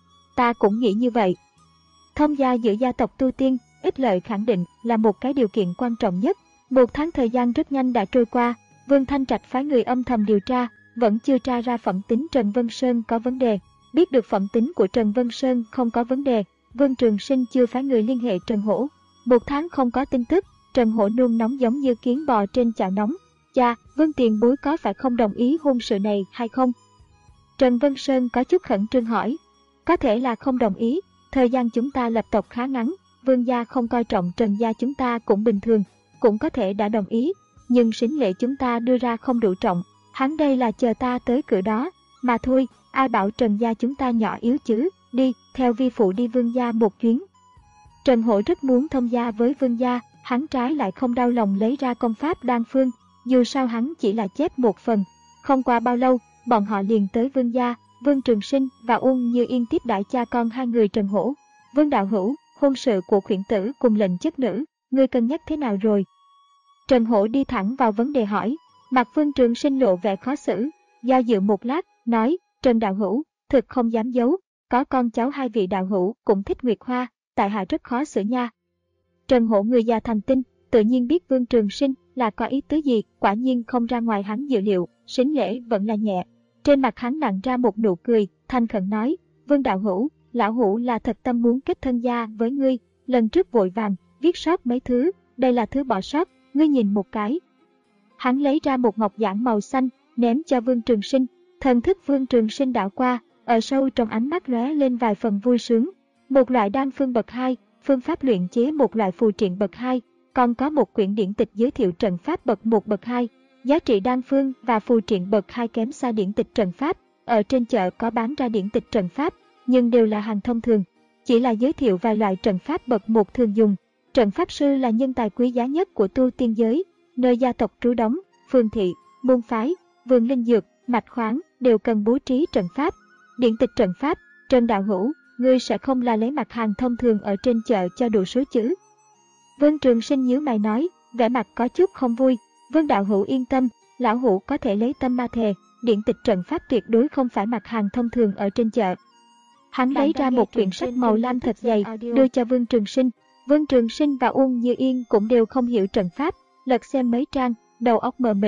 Ta cũng nghĩ như vậy. Thông gia giữa gia tộc tu tiên, ích lợi khẳng định là một cái điều kiện quan trọng nhất. Một tháng thời gian rất nhanh đã trôi qua, Vương Thanh Trạch phái người âm thầm điều tra, vẫn chưa tra ra phẩm tính Trần Vân Sơn có vấn đề. Biết được phẩm tính của Trần Vân Sơn không có vấn đề, Vương Trường Sinh chưa phái người liên hệ Trần Hổ. Một tháng không có tin tức, Trần Hổ nôn nóng giống như kiến bò trên chảo nóng. Cha, Vương tiền bối có phải không đồng ý hôn sự này hay không? Trần Vân Sơn có chút khẩn trương hỏi. Có thể là không đồng ý, thời gian chúng ta lập tộc khá ngắn, Vương gia không coi trọng Trần gia chúng ta cũng bình thường, cũng có thể đã đồng ý, nhưng sính lễ chúng ta đưa ra không đủ trọng, hắn đây là chờ ta tới cửa đó, mà thôi, ai bảo Trần gia chúng ta nhỏ yếu chứ, đi, theo vi phụ đi Vương gia một chuyến. Trần Hổ rất muốn thông gia với Vương gia, hắn trái lại không đau lòng lấy ra công pháp đan phương, dù sao hắn chỉ là chép một phần. Không qua bao lâu, bọn họ liền tới Vương gia. Vương Trường Sinh và Uông Như Yên tiếp đãi cha con hai người Trần Hổ. Vương đạo hữu, hôn sự của khuyển tử cùng lệnh chất nữ, ngươi cân nhắc thế nào rồi? Trần Hổ đi thẳng vào vấn đề hỏi. Mặt Vương Trường Sinh lộ vẻ khó xử, do dự một lát, nói, Trần đạo hữu, thực không dám giấu, có con cháu hai vị đạo hữu cũng thích Nguyệt Hoa, tại hạ rất khó xử nha. Trần Hổ người già thành tinh, tự nhiên biết Vương Trường Sinh là có ý tứ gì, quả nhiên không ra ngoài hắn dự liệu, sính lễ vẫn là nhẹ. Trên mặt hắn nặng ra một nụ cười, thanh khẩn nói, Vương đạo hữu, lão hữu là thật tâm muốn kết thân gia với ngươi, lần trước vội vàng, viết sót mấy thứ, đây là thứ bỏ sót, ngươi nhìn một cái. Hắn lấy ra một ngọc giản màu xanh, ném cho Vương Trường Sinh, thần thức Vương Trường Sinh đảo qua, ở sâu trong ánh mắt lóe lên vài phần vui sướng. Một loại đan phương bậc hai, phương pháp luyện chế một loại phù triện bậc hai, còn có một quyển điển tịch giới thiệu trận pháp bậc một bậc hai. Giá trị đan phương và phù triện bậc hai kém xa điển tịch trận pháp, ở trên chợ có bán ra điển tịch trận pháp, nhưng đều là hàng thông thường, chỉ là giới thiệu vài loại trận pháp bậc một thường dùng. Trận pháp sư là nhân tài quý giá nhất của tu tiên giới, nơi gia tộc trú đóng, phường thị, môn phái, vườn linh dược, mạch khoáng đều cần bố trí trận pháp. Điển tịch trận pháp, Trần đạo hữu, ngươi sẽ không là lấy mặt hàng thông thường ở trên chợ cho đủ số chứ? Vương Trường Sinh nhíu mày nói, vẻ mặt có chút không vui. Vương đạo hữu yên tâm, lão hữu có thể lấy tâm ma thề, điển tịch trận pháp tuyệt đối không phải mặt hàng thông thường ở trên chợ. Hắn lấy ra một quyển sách màu lam thật dày, đưa cho Vương Trường Sinh. Vương Trường Sinh và Uông Như Yên cũng đều không hiểu trận pháp, lật xem mấy trang, đầu óc mờ mịt.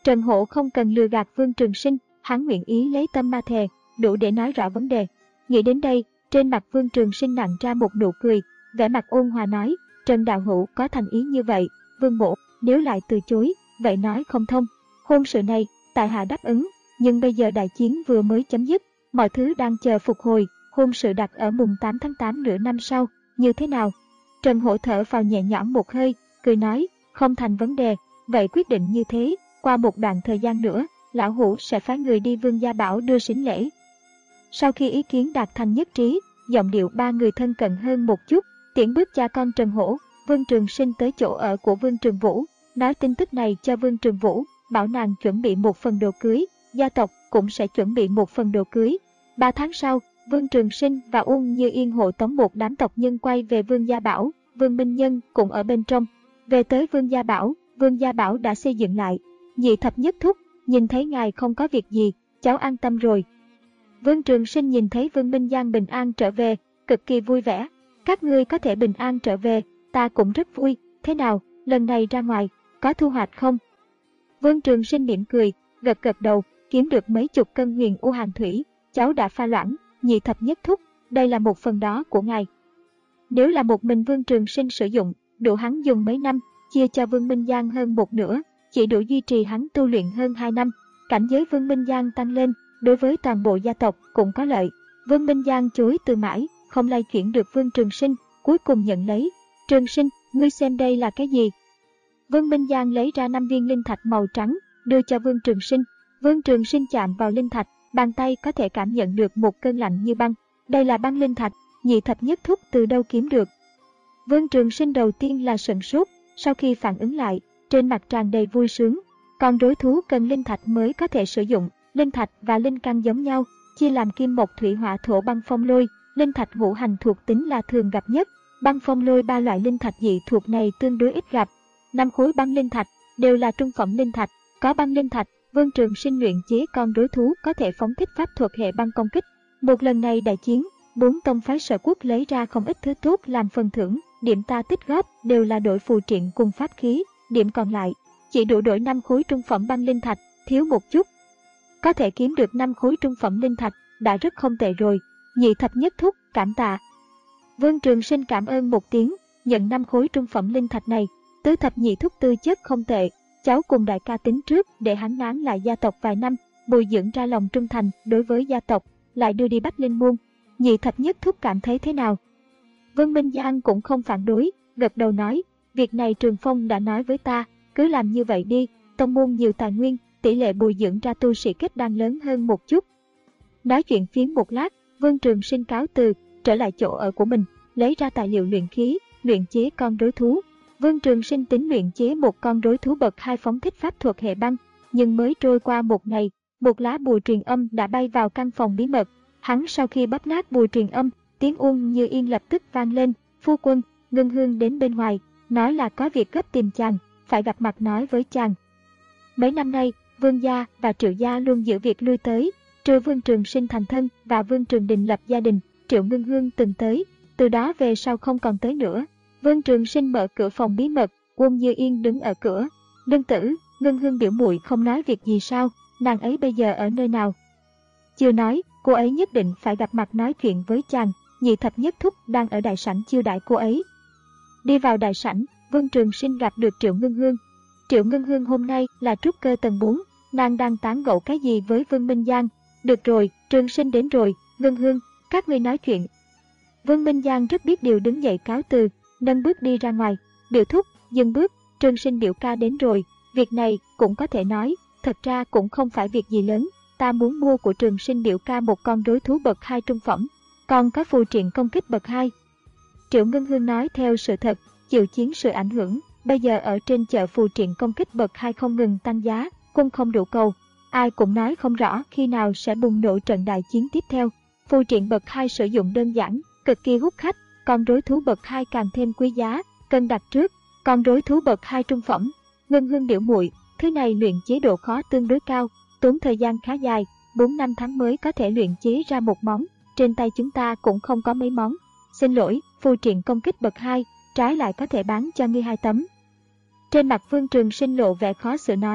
Trần Hổ không cần lừa gạt Vương Trường Sinh, hắn nguyện ý lấy tâm ma thề, đủ để nói rõ vấn đề. Nghĩ đến đây, trên mặt Vương Trường Sinh nặn ra một nụ cười, vẻ mặt ôn hòa nói, Trần đạo hữu có thành ý như vậy, Vương mỗ nếu lại từ chối, vậy nói không thông. Hôn sự này, tại hạ đáp ứng, nhưng bây giờ đại chiến vừa mới chấm dứt, mọi thứ đang chờ phục hồi, hôn sự đặt ở mùng tám tháng tám nửa năm sau, như thế nào? Trần Hổ thở vào nhẹ nhõm một hơi, cười nói, không thành vấn đề, vậy quyết định như thế, qua một đoạn thời gian nữa, lão hủ sẽ phái người đi Vương Gia Bảo đưa sính lễ. Sau khi ý kiến đạt thành nhất trí, giọng điệu ba người thân cận hơn một chút, tiễn bước cha con Trần Hổ, Vương Trường Sinh tới chỗ ở của Vương Trường Vũ, nói tin tức này cho Vương Trường Vũ, bảo nàng chuẩn bị một phần đồ cưới, gia tộc cũng sẽ chuẩn bị một phần đồ cưới. Ba tháng sau, Vương Trường Sinh và Uông Như Yên hộ tống một đám tộc nhân quay về Vương Gia Bảo, Vương Minh Nhân cũng ở bên trong. Về tới Vương Gia Bảo, Vương Gia Bảo đã xây dựng lại. Nhị thập nhất thúc, nhìn thấy ngài không có việc gì, cháu an tâm rồi. Vương Trường Sinh nhìn thấy Vương Minh Giang bình an trở về, cực kỳ vui vẻ. Các ngươi có thể bình an trở về, ta cũng rất vui, thế nào, lần này ra ngoài, có thu hoạch không? Vương Trường Sinh mỉm cười, gật gật đầu, kiếm được mấy chục cân huyền u hàng thủy, cháu đã pha loãng, nhị thập nhất thúc, đây là một phần đó của ngài. Nếu là một mình Vương Trường Sinh sử dụng, đủ hắn dùng mấy năm, chia cho Vương Minh Giang hơn một nửa, chỉ đủ duy trì hắn tu luyện hơn hai năm. Cảnh giới Vương Minh Giang tăng lên, đối với toàn bộ gia tộc cũng có lợi. Vương Minh Giang chối từ mãi, không lay chuyển được Vương Trường Sinh, cuối cùng nhận lấy. Trường Sinh, ngươi xem đây là cái gì? Vương Minh Giang lấy ra năm viên linh thạch màu trắng, đưa cho Vương Trường Sinh. Vương Trường Sinh chạm vào linh thạch, bàn tay có thể cảm nhận được một cơn lạnh như băng. Đây là băng linh thạch, nhị thập nhất thúc từ đâu kiếm được? Vương Trường Sinh đầu tiên là sửng sốt, sau khi phản ứng lại, trên mặt tràn đầy vui sướng. Con rối thú cần linh thạch mới có thể sử dụng, linh thạch và linh căn giống nhau, chia làm kim mộc thủy hỏa thổ băng phong lôi, linh thạch ngũ hành thuộc tính là thường gặp nhất. Băng phong lôi ba loại linh thạch dị thuộc này tương đối ít gặp. Năm khối băng linh thạch đều là trung phẩm linh thạch, có băng linh thạch, Vương Trường Sinh luyện chế con rối thú có thể phóng thích pháp thuật hệ băng công kích. Một lần này đại chiến, bốn tông phái Sở Quốc lấy ra không ít thứ tốt làm phần thưởng, điểm ta tích góp đều là đổi phù triện cùng pháp khí, điểm còn lại chỉ đủ đổi năm khối trung phẩm băng linh thạch, thiếu một chút. Có thể kiếm được năm khối trung phẩm linh thạch đã rất không tệ rồi. Nhị thập nhất thúc, cảm tạ. Vương Trường Sinh cảm ơn một tiếng, nhận năm khối trung phẩm linh thạch này. Tứ thập nhị thúc tư chất không tệ, cháu cùng đại ca tính trước để hắn nán lại gia tộc vài năm, bồi dưỡng ra lòng trung thành đối với gia tộc, lại đưa đi Bách Linh Môn. Nhị thập nhất thúc cảm thấy thế nào? Vương Minh Giang cũng không phản đối, gật đầu nói, việc này Trường Phong đã nói với ta, cứ làm như vậy đi, tông môn nhiều tài nguyên, tỷ lệ bồi dưỡng ra tu sĩ kết đan lớn hơn một chút. Nói chuyện phiếm một lát, Vương Trường Sinh cáo từ, trở lại chỗ ở của mình, lấy ra tài liệu luyện khí, luyện chế con rối thú. Vương Trường Sinh tính luyện chế một con rối thú bậc hai phóng thích pháp thuật hệ băng, nhưng mới trôi qua một ngày, một lá bùa truyền âm đã bay vào căn phòng bí mật. Hắn sau khi bóp nát bùa truyền âm, tiếng Uông Như Yên lập tức vang lên, phu quân, Ngân Hương đến bên ngoài, nói là có việc gấp tìm chàng, phải gặp mặt nói với chàng. Mấy năm nay, Vương gia và Triệu gia luôn giữ việc lui tới, trừ Vương Trường Sinh thành thân và Vương Trường Đình lập gia đình, Triệu Ngân Hương từng tới, từ đó về sau không còn tới nữa. Vương Trường Sinh mở cửa phòng bí mật, Uông Như Yên đứng ở cửa. Đơn tử, Ngân Hương biểu muội không nói việc gì sao, nàng ấy bây giờ ở nơi nào? Chưa nói, cô ấy nhất định phải gặp mặt nói chuyện với chàng, nhị thập nhất thúc đang ở đại sảnh chiêu đãi cô ấy. Đi vào đại sảnh, Vương Trường Sinh gặp được Triệu Ngân Hương. Triệu Ngân Hương hôm nay là trúc cơ tầng bốn, nàng đang tán gẫu cái gì với Vương Minh Giang. Được rồi, Trường Sinh đến rồi, Ngân Hương, các ngươi nói chuyện. Vương Minh Giang rất biết điều đứng dậy cáo từ, nâng bước đi ra ngoài. Biểu thúc, dừng bước, Trường Sinh biểu ca đến rồi, việc này cũng có thể nói, thật ra cũng không phải việc gì lớn. Ta muốn mua của Trường Sinh biểu ca một con rối thú bậc hai trung phẩm, còn có phù triện công kích bậc hai. Triệu Ngân Hương nói theo sự thật, chịu chiến sự ảnh hưởng, bây giờ ở trên chợ phù triện công kích bậc hai không ngừng tăng giá, cung không đủ cầu. Ai cũng nói không rõ khi nào sẽ bùng nổ trận đại chiến tiếp theo. Phù triện bậc hai sử dụng đơn giản, cực kỳ hút khách, con rối thú bậc hai càng thêm quý giá, cần đặt trước. Con rối thú bậc hai trung phẩm, Ngân Hương biểu muội, thứ này luyện chế độ khó tương đối cao, tốn thời gian khá dài, bốn năm tháng mới có thể luyện chế ra một món, trên tay chúng ta cũng không có mấy món. Xin lỗi, phù triện công kích bậc hai, trái lại có thể bán cho ngươi hai tấm. Trên mặt Vương Trường Sinh lộ vẻ khó xử nói,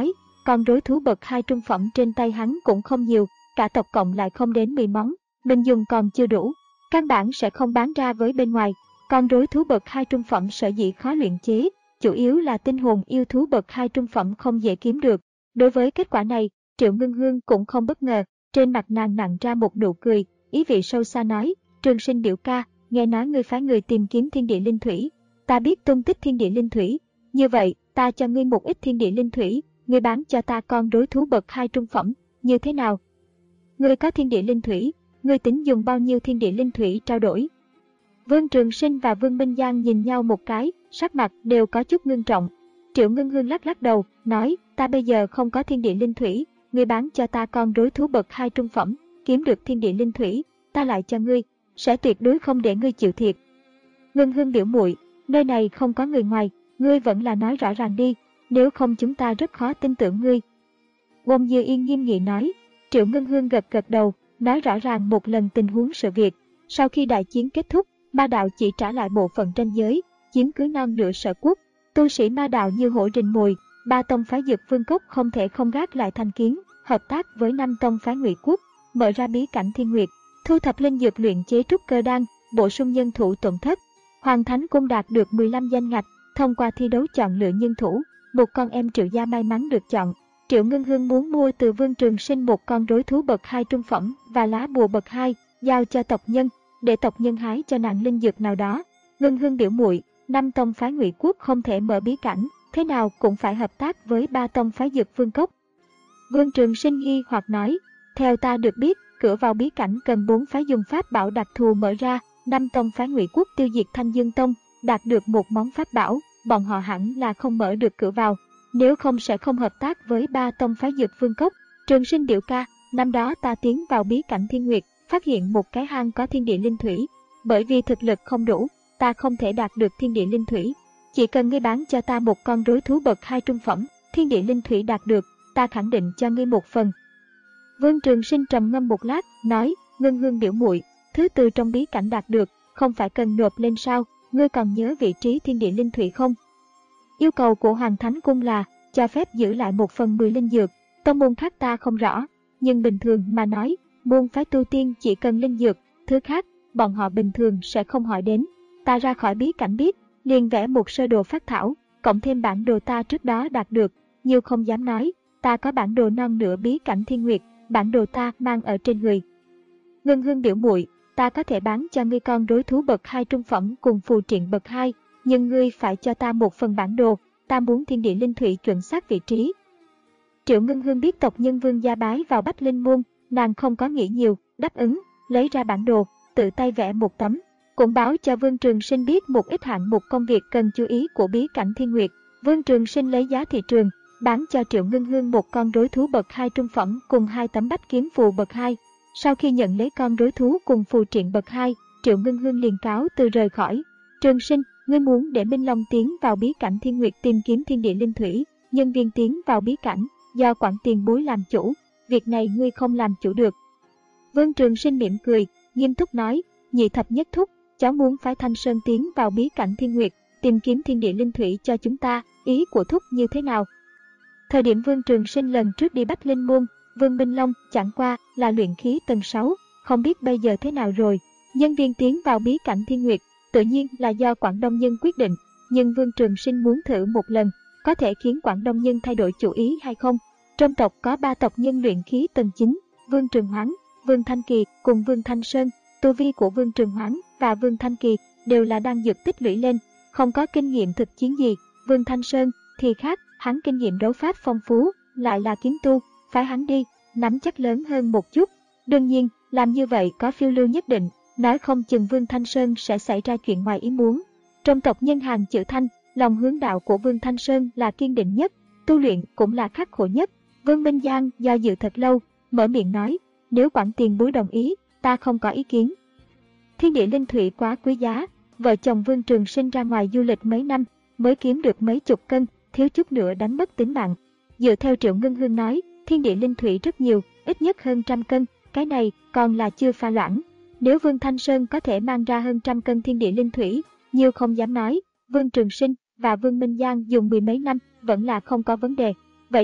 con rối thú bậc hai trung phẩm trên tay hắn cũng không nhiều, cả tộc cộng lại không đến mười món, mình dùng còn chưa đủ, căn bản sẽ không bán ra với bên ngoài. Con rối thú bậc hai trung phẩm sở dĩ khó luyện chế, chủ yếu là tinh hồn yêu thú bậc hai trung phẩm không dễ kiếm được. Đối với kết quả này, Triệu Ngưng Hương cũng không bất ngờ, trên mặt nàng nặn ra một nụ cười, ý vị sâu xa nói, Trường Sinh biểu ca, nghe nói ngươi phái người tìm kiếm thiên địa linh thủy, ta biết tung tích thiên địa linh thủy, như vậy, ta cho ngươi một ít thiên địa linh thủy, ngươi bán cho ta con rối thú bậc hai trung phẩm, như thế nào? Ngươi có thiên địa linh thủy, ngươi tính dùng bao nhiêu thiên địa linh thủy trao đổi? Vương Trường Sinh và Vương Minh Giang nhìn nhau một cái, sắc mặt đều có chút ngưng trọng. Triệu Ngưng Hương lắc lắc đầu, nói, ta bây giờ không có thiên địa linh thủy, ngươi bán cho ta con rối thú bậc hai trung phẩm, kiếm được thiên địa linh thủy, ta lại cho ngươi, sẽ tuyệt đối không để ngươi chịu thiệt. Ngưng Hương biểu muội, nơi này không có người ngoài, ngươi vẫn là nói rõ ràng đi, nếu không chúng ta rất khó tin tưởng ngươi. Wong Dư Yên nghiêm nghị nói. Triệu Ngưng Hương gật gật đầu, nói rõ ràng một lần tình huống sự việc. Sau khi đại chiến kết thúc, ma đạo chỉ trả lại bộ phận tranh giới, chiếm cứ non nửa sở quốc. Tu sĩ ma đạo như hổ rình mồi, ba tông phái Dược Vương Cốc không thể không gác lại thành kiến, hợp tác với năm tông phái Ngụy Quốc, mở ra bí cảnh Thiên Nguyệt, thu thập linh dược luyện chế trúc cơ đan, bổ sung nhân thủ tổn thất. Hoàng Thánh Cung đạt được mười lăm danh ngạch, thông qua thi đấu chọn lựa nhân thủ, một con em Triệu gia may mắn được chọn. Triệu Ngưng Hương muốn mua từ Vương Trường Sinh một con rối thú bậc hai trung phẩm và lá bùa bậc hai, giao cho tộc nhân, để tộc nhân hái cho nàng linh dược nào đó. Ngưng Hương biểu muội, năm tông phái Ngụy Quốc không thể mở bí cảnh, thế nào cũng phải hợp tác với ba tông phái Dược Vương Cốc. Vương Trường Sinh nghi hoặc nói, theo ta được biết, cửa vào bí cảnh cần bốn phái dùng pháp bảo đặc thù mở ra, năm tông phái Ngụy Quốc tiêu diệt Thanh Dương Tông, đạt được một món pháp bảo, bọn họ hẳn là không mở được cửa vào. Nếu không sẽ không hợp tác với ba tông phái Dược Vương Cốc. Trường Sinh biểu ca, năm đó ta tiến vào bí cảnh Thiên Nguyệt, phát hiện một cái hang có thiên địa linh thủy. Bởi vì thực lực không đủ, ta không thể đạt được thiên địa linh thủy. Chỉ cần ngươi bán cho ta một con rối thú bậc hai trung phẩm, thiên địa linh thủy đạt được, ta khẳng định cho ngươi một phần. Vương Trường Sinh trầm ngâm một lát, nói, Ngưng Hương biểu muội, thứ từ trong bí cảnh đạt được, không phải cần nộp lên sao? Ngươi còn nhớ vị trí thiên địa linh thủy không? Yêu cầu của Hoàng Thánh Cung là cho phép giữ lại một phần mười linh dược. Tông môn khác ta không rõ, nhưng bình thường mà nói, môn phái tu tiên chỉ cần linh dược, thứ khác, bọn họ bình thường sẽ không hỏi đến. Ta ra khỏi bí cảnh biết, liền vẽ một sơ đồ phác thảo, cộng thêm bản đồ ta trước đó đạt được, nhiều không dám nói, ta có bản đồ non nửa bí cảnh Thiên Nguyệt, bản đồ ta mang ở trên người. Ngưng Hương biểu muội, ta có thể bán cho ngươi con rối thú bậc hai trung phẩm cùng phù triện bậc hai, nhưng ngươi phải cho ta một phần bản đồ, ta muốn thiên địa linh thủy chuẩn xác vị trí. Triệu Ngưng Hương biết tộc nhân Vương gia bái vào Bách Linh môn, nàng không có nghĩ nhiều, đáp ứng, lấy ra bản đồ, tự tay vẽ một tấm, cũng báo cho Vương Trường Sinh biết một ít hạng mục công việc cần chú ý của bí cảnh Thiên Nguyệt. Vương Trường Sinh lấy giá thị trường, bán cho Triệu Ngưng Hương một con rối thú bậc hai trung phẩm cùng hai tấm bách kiếm phù bậc hai. Sau khi nhận lấy con rối thú cùng phù triện bậc hai, Triệu Ngưng Hương liền cáo từ rời khỏi. Trường Sinh, ngươi muốn để Minh Long tiến vào bí cảnh Thiên Nguyệt tìm kiếm thiên địa linh thủy, nhân viên tiến vào bí cảnh do Quản Tiền Bối làm chủ, việc này ngươi không làm chủ được. Vương Trường Sinh mỉm cười, nghiêm túc nói, nhị thập nhất thúc, cháu muốn phái Thanh Sơn tiến vào bí cảnh Thiên Nguyệt, tìm kiếm thiên địa linh thủy cho chúng ta, ý của thúc như thế nào? Thời điểm Vương Trường Sinh lần trước đi Bách Linh môn, Vương Minh Long chẳng qua là luyện khí tầng sáu, không biết bây giờ thế nào rồi. Nhân viên tiến vào bí cảnh Thiên Nguyệt, tự nhiên là do Quảng Đông Nhân quyết định, nhưng Vương Trường Sinh muốn thử một lần, có thể khiến Quảng Đông Nhân thay đổi chủ ý hay không? Trong tộc có ba tộc nhân luyện khí tầng chín, Vương Trường Hoáng, Vương Thanh Kỳ cùng Vương Thanh Sơn. Tu vi của Vương Trường Hoáng và Vương Thanh Kỳ đều là đang dược tích lũy lên, không có kinh nghiệm thực chiến gì. Vương Thanh Sơn thì khác, hắn kinh nghiệm đấu pháp phong phú, lại là kiếm tu, phải hắn đi, nắm chắc lớn hơn một chút. Đương nhiên, làm như vậy có phiêu lưu nhất định, nói không chừng Vương Thanh Sơn sẽ xảy ra chuyện ngoài ý muốn. Trong tộc nhân hàng chữ Thanh, lòng hướng đạo của Vương Thanh Sơn là kiên định nhất, tu luyện cũng là khắc khổ nhất. Vương Minh Giang do dự thật lâu, mở miệng nói, nếu Quản Tiền Bối đồng ý, ta không có ý kiến. Thiên địa linh thủy quá quý giá, vợ chồng Vương Trường Sinh ra ngoài du lịch mấy năm, mới kiếm được mấy chục cân, thiếu chút nữa đánh mất tính mạng. Dựa theo Triệu Ngưng Hương nói, thiên địa linh thủy rất nhiều, ít nhất hơn trăm cân, cái này còn là chưa pha loãng. Nếu Vương Thanh Sơn có thể mang ra hơn trăm cân thiên địa linh thủy, nhiều không dám nói, Vương Trường Sinh và Vương Minh Giang dùng mười mấy năm vẫn là không có vấn đề. Vậy được,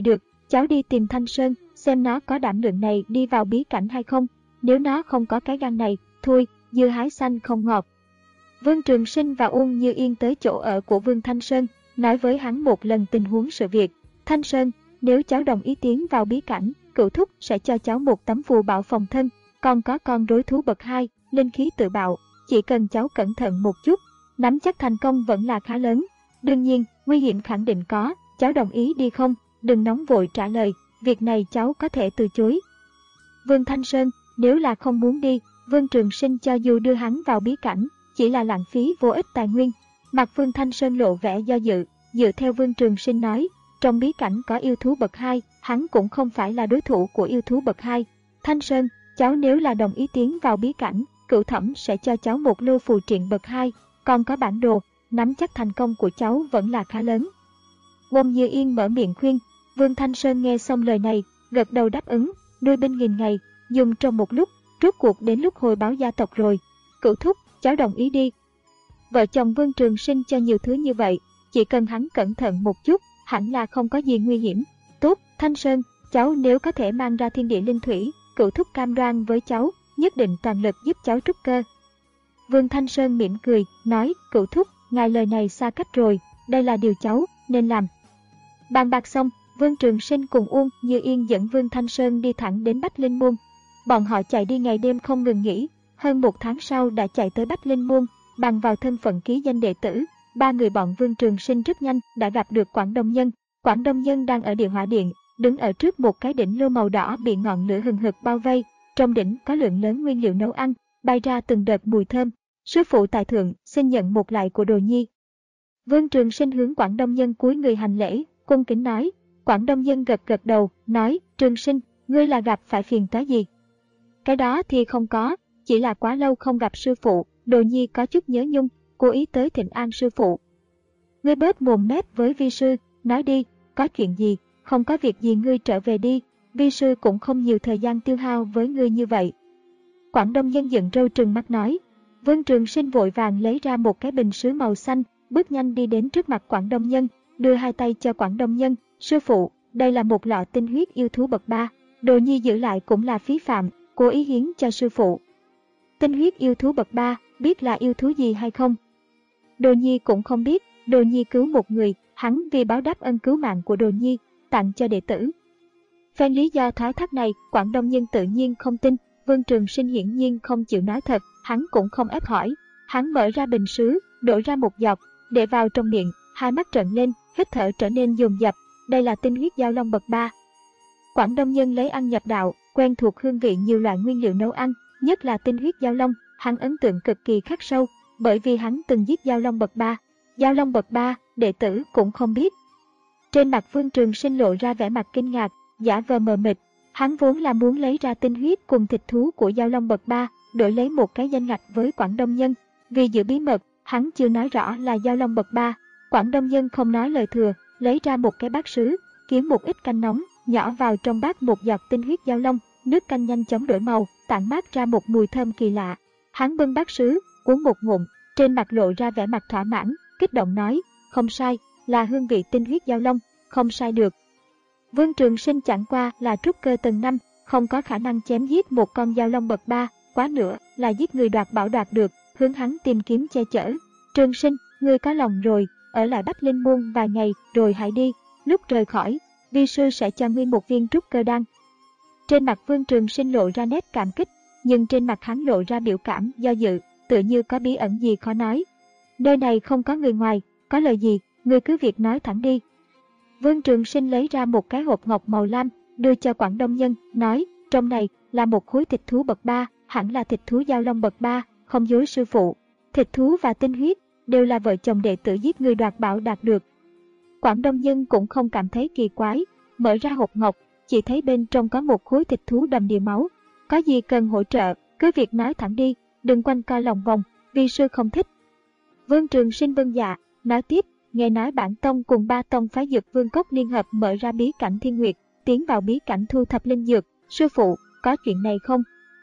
cháu đi tìm Thanh Sơn, xem nó có đảm lượng này đi vào bí cảnh hay không. Nếu nó không có cái gan này, thôi, dưa hái xanh không ngọt. Vương Trường Sinh và Uông Như Yên tới chỗ ở của Vương Thanh Sơn, nói với hắn một lần tình huống sự việc. Thanh Sơn, nếu cháu đồng ý tiến vào bí cảnh, cửu thúc sẽ cho cháu một tấm phù bảo phòng thân, còn có con rối thú bậc hai, linh khí tự bạo, chỉ cần cháu cẩn thận một chút, nắm chắc thành công vẫn là khá lớn. Đương nhiên, nguy hiểm khẳng định có, cháu đồng ý đi không? Đừng nóng vội trả lời, việc này cháu có thể từ chối. Vương Thanh Sơn, nếu là không muốn đi, Vương Trường Sinh cho dù đưa hắn vào bí cảnh, chỉ là lãng phí vô ích tài nguyên. Mặt Vương Thanh Sơn lộ vẻ do dự, dựa theo Vương Trường Sinh nói, trong bí cảnh có yêu thú bậc hai, hắn cũng không phải là đối thủ của yêu thú bậc hai. Thanh Sơn, cháu nếu là đồng ý tiến vào bí cảnh, cửu thẩm sẽ cho cháu một lô phù triện bậc hai, còn có bản đồ, nắm chắc thành công của cháu vẫn là khá lớn. Uông Như Yên mở miệng khuyên. Vương Thanh Sơn nghe xong lời này, gật đầu đáp ứng, nuôi binh nghìn ngày, dùng trong một lúc, rốt cuộc đến lúc hồi báo gia tộc rồi. Cửu thúc, cháu đồng ý đi. Vợ chồng Vương Trường Sinh cho nhiều thứ như vậy, chỉ cần hắn cẩn thận một chút, hẳn là không có gì nguy hiểm. Tốt, Thanh Sơn, cháu nếu có thể mang ra thiên địa linh thủy, cửu thúc cam đoan với cháu, nhất định toàn lực giúp cháu trúc cơ. Vương Thanh Sơn mỉm cười, nói, cửu thúc, ngài lời này xa cách rồi, đây là điều cháu nên làm. Bàn bạc xong, Vương Trường Sinh cùng Uông Như Yên dẫn Vương Thanh Sơn đi thẳng đến Bách Linh Môn. Bọn họ chạy đi ngày đêm không ngừng nghỉ, hơn một tháng sau đã chạy tới Bách Linh Môn, bằng vào thân phận ký danh đệ tử. Ba người bọn Vương Trường Sinh rất nhanh đã gặp được Quảng Đông Nhân. Quảng Đông Nhân đang ở Địa Hỏa Điện, đứng ở trước một cái đỉnh lô màu đỏ bị ngọn lửa hừng hực bao vây. Trong đỉnh có lượng lớn nguyên liệu nấu ăn, bay ra từng đợt mùi thơm. Sư phụ tại thượng, xin nhận một lại của Đồ Nhi. Vương Trường Sinh hướng Quảng Đông Nhân cúi người hành lễ, cung kính nói. Quảng Đông Nhân gật gật đầu, nói, Trường Sinh, ngươi là gặp phải phiền toái gì? Cái đó thì không có, chỉ là quá lâu không gặp sư phụ, Đồ Nhi có chút nhớ nhung, cố ý tới thỉnh an sư phụ. Ngươi bớt mồm mép với vi sư, nói đi, có chuyện gì, không có việc gì ngươi trở về đi, vi sư cũng không nhiều thời gian tiêu hao với ngươi như vậy. Quảng Đông Nhân giận râu trừng mắt nói. Vương Trường Sinh vội vàng lấy ra một cái bình sứ màu xanh, bước nhanh đi đến trước mặt Quảng Đông Nhân, đưa hai tay cho Quảng Đông Nhân, sư phụ, đây là một lọ tinh huyết yêu thú bậc ba, Đồ Nhi giữ lại cũng là phí phạm, cố ý hiến cho sư phụ. Tinh huyết yêu thú bậc ba, biết là yêu thú gì hay không? Đồ Nhi cũng không biết, Đồ Nhi cứu một người, hắn vì báo đáp ân cứu mạng của Đồ Nhi, tặng cho đệ tử. Phen lý do thoái thác này, Quảng Đông Nhân tự nhiên không tin, Vương Trường Sinh hiển nhiên không chịu nói thật, hắn cũng không ép hỏi. Hắn mở ra bình sứ, đổ ra một giọt, để vào trong miệng, hai mắt trợn lên, hít thở trở nên dồn dập, đây là tinh huyết giao long bậc ba. Quảng Đông Nhân lấy ăn nhập đạo, quen thuộc hương vị nhiều loại nguyên liệu nấu ăn, nhất là tinh huyết giao long, hắn ấn tượng cực kỳ khắc sâu, bởi vì hắn từng giết giao long bậc ba. Giao long bậc ba, đệ tử cũng không biết. Trên mặt Vương Trường Sinh lộ ra vẻ mặt kinh ngạc, giả vờ mờ mịt, hắn vốn là muốn lấy ra tinh huyết cùng thịt thú của giao long bậc ba, đổi lấy một cái danh ngạch với Quảng Đông Nhân, vì giữ bí mật, hắn chưa nói rõ là giao long bậc ba. Quảng Đông Nhân không nói lời thừa, lấy ra một cái bát sứ, kiếm một ít canh nóng, nhỏ vào trong bát một giọt tinh huyết giao long, nước canh nhanh chóng đổi màu, tản mát ra một mùi thơm kỳ lạ. Hắn bưng bát sứ, uống một ngụm, trên mặt lộ ra vẻ mặt thỏa mãn, kích động nói, không sai, là hương vị tinh huyết giao long, không sai được. Vương Trường Sinh chẳng qua là trúc cơ tầng năm, không có khả năng chém giết một con giao long bậc ba, quá nữa là giết người đoạt bảo đoạt được, hướng hắn tìm kiếm che chở. Trường Sinh, ngươi có lòng rồi, ở lại Bách Linh Môn vài ngày rồi hãy đi, lúc rời khỏi, vi sư sẽ cho ngươi một viên trúc cơ đan. Trên mặt Vương Trường Sinh lộ ra nét cảm kích, nhưng trên mặt hắn lộ ra biểu cảm do dự, tựa như có bí ẩn gì khó nói. Nơi này không có người ngoài, có lời gì, ngươi cứ việc nói thẳng đi. Vương Trường Sinh lấy ra một cái hộp ngọc màu lam, đưa cho Quảng Đông Nhân, nói, trong này là một khối thịt thú bậc ba, hẳn là thịt thú giao long bậc ba, không dối sư phụ. Thịt thú và tinh huyết đều là vợ chồng đệ tử giết người đoạt bảo đạt được. Quảng Đông Nhân cũng không cảm thấy kỳ quái, mở ra hộp ngọc, chỉ thấy bên trong có một khối thịt thú đầm đìa máu. Có gì cần hỗ trợ, cứ việc nói thẳng đi, đừng quanh co lòng vòng, vi sư không thích. Vương Trường Sinh vâng dạ, nói tiếp, nghe nói bản tông cùng ba tông phái Dược Vương Cốc liên hợp mở ra bí cảnh Thiên Nguyệt, tiến vào bí cảnh thu thập linh dược, sư phụ, có chuyện này không?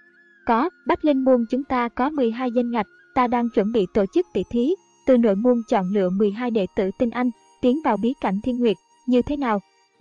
Có, Bách Linh Môn chúng ta có mười hai danh ngạch, ta đang chuẩn bị tổ chức tỷ thí, từ nội môn chọn lựa mười hai đệ tử tinh anh, tiến vào bí cảnh Thiên Nguyệt, như thế nào?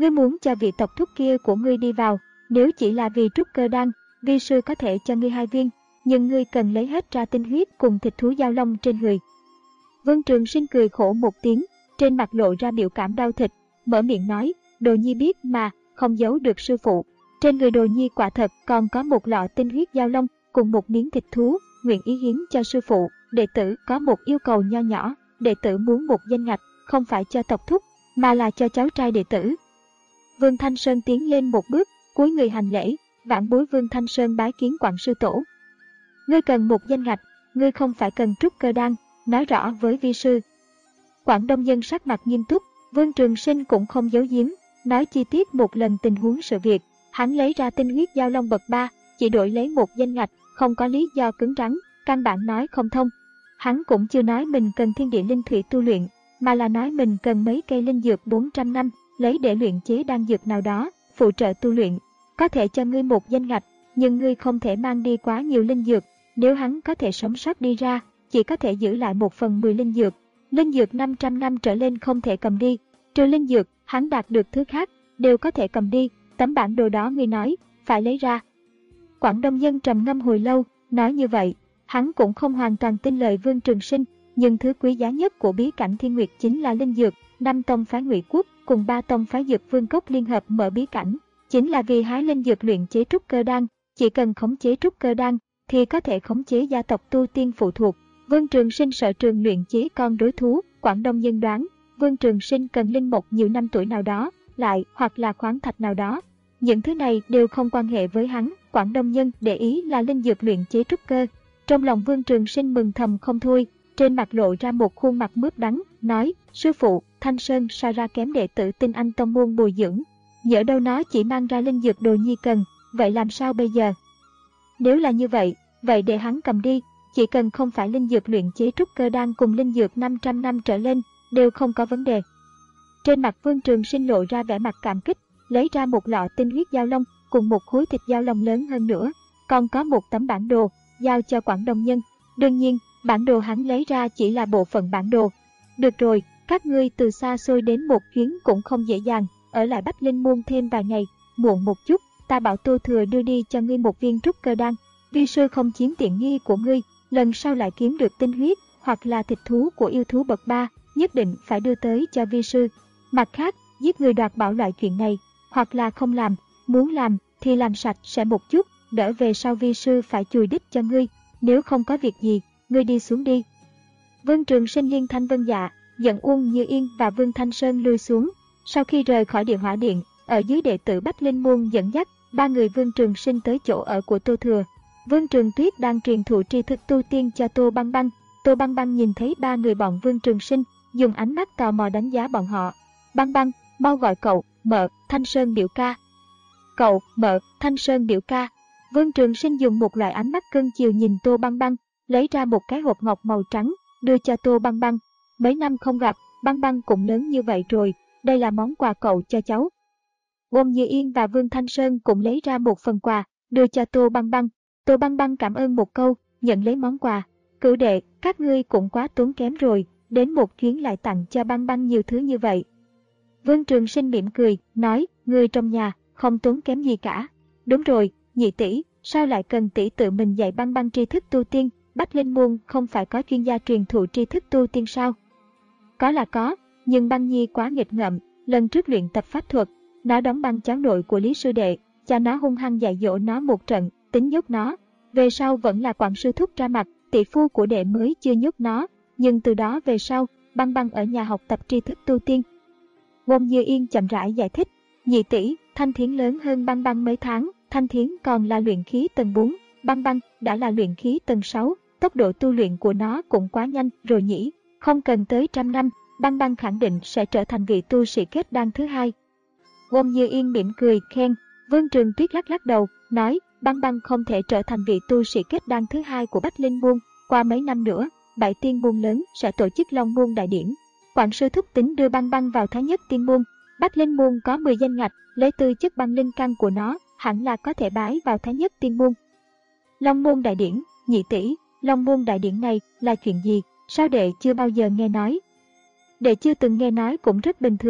Ngươi muốn cho vị tộc thúc kia của ngươi đi vào, nếu chỉ là vì trúc cơ đan, vi sư có thể cho ngươi hai viên, nhưng ngươi cần lấy hết ra tinh huyết cùng thịt thú giao long trên người. Vương Trường Sinh cười khổ một tiếng, trên mặt lộ ra biểu cảm đau thịt, mở miệng nói, Đồ Nhi biết mà, không giấu được sư phụ. Trên người Đồ Nhi quả thật còn có một lọ tinh huyết giao long cùng một miếng thịt thú, nguyện ý hiến cho sư phụ. Đệ tử có một yêu cầu nho nhỏ, đệ tử muốn một danh ngạch, không phải cho tộc thúc, mà là cho cháu trai đệ tử. Vương Thanh Sơn tiến lên một bước, cúi người hành lễ, vãn bối Vương Thanh Sơn bái kiến Quảng sư tổ. Ngươi cần một danh ngạch, ngươi không phải cần trúc cơ đan, nói rõ với vi sư. Quảng Đông Nhân sắc mặt nghiêm túc, Vương Trường Sinh cũng không giấu giếm, nói chi tiết một lần tình huống sự việc. Hắn lấy ra tinh huyết giao long bậc ba, chỉ đổi lấy một danh ngạch, không có lý do cứng rắn, căn bản nói không thông. Hắn cũng chưa nói mình cần thiên địa linh thủy tu luyện, mà là nói mình cần mấy cây linh dược bốn trăm năm, lấy để luyện chế đan dược nào đó, phụ trợ tu luyện. Có thể cho ngươi một danh ngạch, nhưng ngươi không thể mang đi quá nhiều linh dược. Nếu hắn có thể sống sót đi ra, chỉ có thể giữ lại một phần mười linh dược. Linh dược năm trăm năm trở lên không thể cầm đi, trừ linh dược, hắn đạt được thứ khác, đều có thể cầm đi. Tấm bản đồ đó ngươi nói, phải lấy ra. Quảng Đông Nhân trầm ngâm hồi lâu, nói như vậy, hắn cũng không hoàn toàn tin lời Vương Trường Sinh, nhưng thứ quý giá nhất của bí cảnh Thiên Nguyệt chính là linh dược. Năm tông phái Ngụy Quốc cùng ba tông phái Dược Vương Cốc liên hợp mở bí cảnh, chính là vì hái linh dược luyện chế trúc cơ đan. Chỉ cần khống chế trúc cơ đan, thì có thể khống chế gia tộc tu tiên phụ thuộc. Vương Trường Sinh sợ trường luyện chế con đối thú. Quảng Đông Nhân đoán, Vương Trường Sinh cần linh mộc nhiều năm tuổi nào đó, lại hoặc là khoáng thạch nào đó. Những thứ này đều không quan hệ với hắn. Quảng Đông Nhân để ý là linh dược luyện chế trúc cơ. Trong lòng Vương Trường Sinh mừng thầm không thôi, trên mặt lộ ra một khuôn mặt mướp đắng, nói, sư phụ, Thanh Sơn sao ra kém đệ tử Tinh Anh tông môn bồi dưỡng. Nhỡ đâu nó chỉ mang ra linh dược Đồ Nhi cần, vậy làm sao bây giờ? Nếu là như vậy, vậy để hắn cầm đi, chỉ cần không phải linh dược luyện chế trúc cơ đan cùng linh dược năm trăm năm trở lên, đều không có vấn đề. Trên mặt Vương Trường Sinh lộ ra vẻ mặt cảm kích, lấy ra một lọ tinh huyết giao long cùng một khối thịt giao long lớn hơn nữa, còn có một tấm bản đồ, giao cho Quảng Đông Nhân. Đương nhiên, bản đồ hắn lấy ra chỉ là bộ phận bản đồ. Được rồi, các ngươi từ xa xôi đến một chuyến cũng không dễ dàng, ở lại Bách Linh Môn thêm vài ngày, muộn một chút, ta bảo Tô Thừa đưa đi cho ngươi một viên trúc cơ đan. Vi sư không chiếm tiện nghi của ngươi, lần sau lại kiếm được tinh huyết hoặc là thịt thú của yêu thú bậc ba, nhất định phải đưa tới cho vi sư. Mặt khác, giết người đoạt bảo loại chuyện này, hoặc là không làm, muốn làm thì làm sạch sẽ một chút, đỡ về sau vi sư phải chùi đít cho ngươi. Nếu không có việc gì, ngươi đi xuống đi. Vương Trường Sinh liên thanh vân dạ, dẫn Uông Như Yên và Vương Thanh Sơn lui xuống. Sau khi rời khỏi Địa Hỏa Điện, ở dưới đệ tử Bách Linh Môn dẫn dắt, ba người Vương Trường Sinh tới chỗ ở của Tô Thừa. Vương Trường Tuyết đang truyền thụ tri thức tu tiên cho Tô Băng Băng. Tô Băng Băng nhìn thấy ba người bọn Vương Trường Sinh, dùng ánh mắt tò mò đánh giá bọn họ. Băng Băng, mau gọi cậu, mợ, Thanh Sơn biểu ca. Cậu, mợ, Thanh Sơn biểu ca. Vương Trường Sinh dùng một loại ánh mắt cưng chiều nhìn Tô Băng Băng, lấy ra một cái hộp ngọc màu trắng, đưa cho Tô Băng Băng. Mấy năm không gặp, Băng Băng cũng lớn như vậy rồi, đây là món quà cậu cho cháu. Uông Như Yên và Vương Thanh Sơn cũng lấy ra một phần quà, đưa cho Tô Băng Băng. Tô Băng Băng cảm ơn một câu, nhận lấy món quà. Cửu đệ, các ngươi cũng quá tốn kém rồi, đến một chuyến lại tặng cho Băng Băng nhiều thứ như vậy. Vương Trường Sinh mỉm cười, nói, ngươi trong nhà, không tốn kém gì cả. Đúng rồi, nhị tỷ, sao lại cần tỷ tự mình dạy Băng Băng tri thức tu tiên? Bách Linh Môn không phải có chuyên gia truyền thụ tri thức tu tiên sao? Có là có, nhưng Băng Nhi quá nghịch ngợm, lần trước luyện tập pháp thuật, nó đóng băng cháu nội của Lý sư đệ, cha nó hung hăng dạy dỗ nó một trận, tính nhốt nó. Về sau vẫn là Quảng sư thúc ra mặt, tỷ phu của đệ mới chưa nhốt nó, nhưng từ đó về sau, Băng Băng ở nhà học tập tri thức tu tiên. Uông Như Yên chậm rãi giải thích, nhị tỷ, Thanh Thiến lớn hơn Băng Băng mấy tháng, Thanh Thiến còn là luyện khí tầng bốn, Băng Băng đã là luyện khí tầng sáu, tốc độ tu luyện của nó cũng quá nhanh rồi nhỉ, không cần tới trăm năm, Băng Băng khẳng định sẽ trở thành vị tu sĩ kết đan thứ hai. Uông Như Yên mỉm cười khen. Vương Trường Tuyết lắc lắc đầu, nói, Băng Băng không thể trở thành vị tu sĩ kết đan thứ hai của Bách Linh Môn. Qua mấy năm nữa, Bảy Tiên Môn lớn sẽ tổ chức Long Môn đại điển. Quảng sư thúc tính đưa Băng Băng vào Thái Nhất Tiên Môn. Bách Linh Môn có mười danh ngạch, lấy tư chất băng linh căn của nó, hẳn là có thể bái vào Thái Nhất Tiên Môn. Long Môn đại điển, nhị tỷ, Long Môn đại điển này là chuyện gì? Sao đệ chưa bao giờ nghe nói? Đệ chưa từng nghe nói cũng rất bình thường.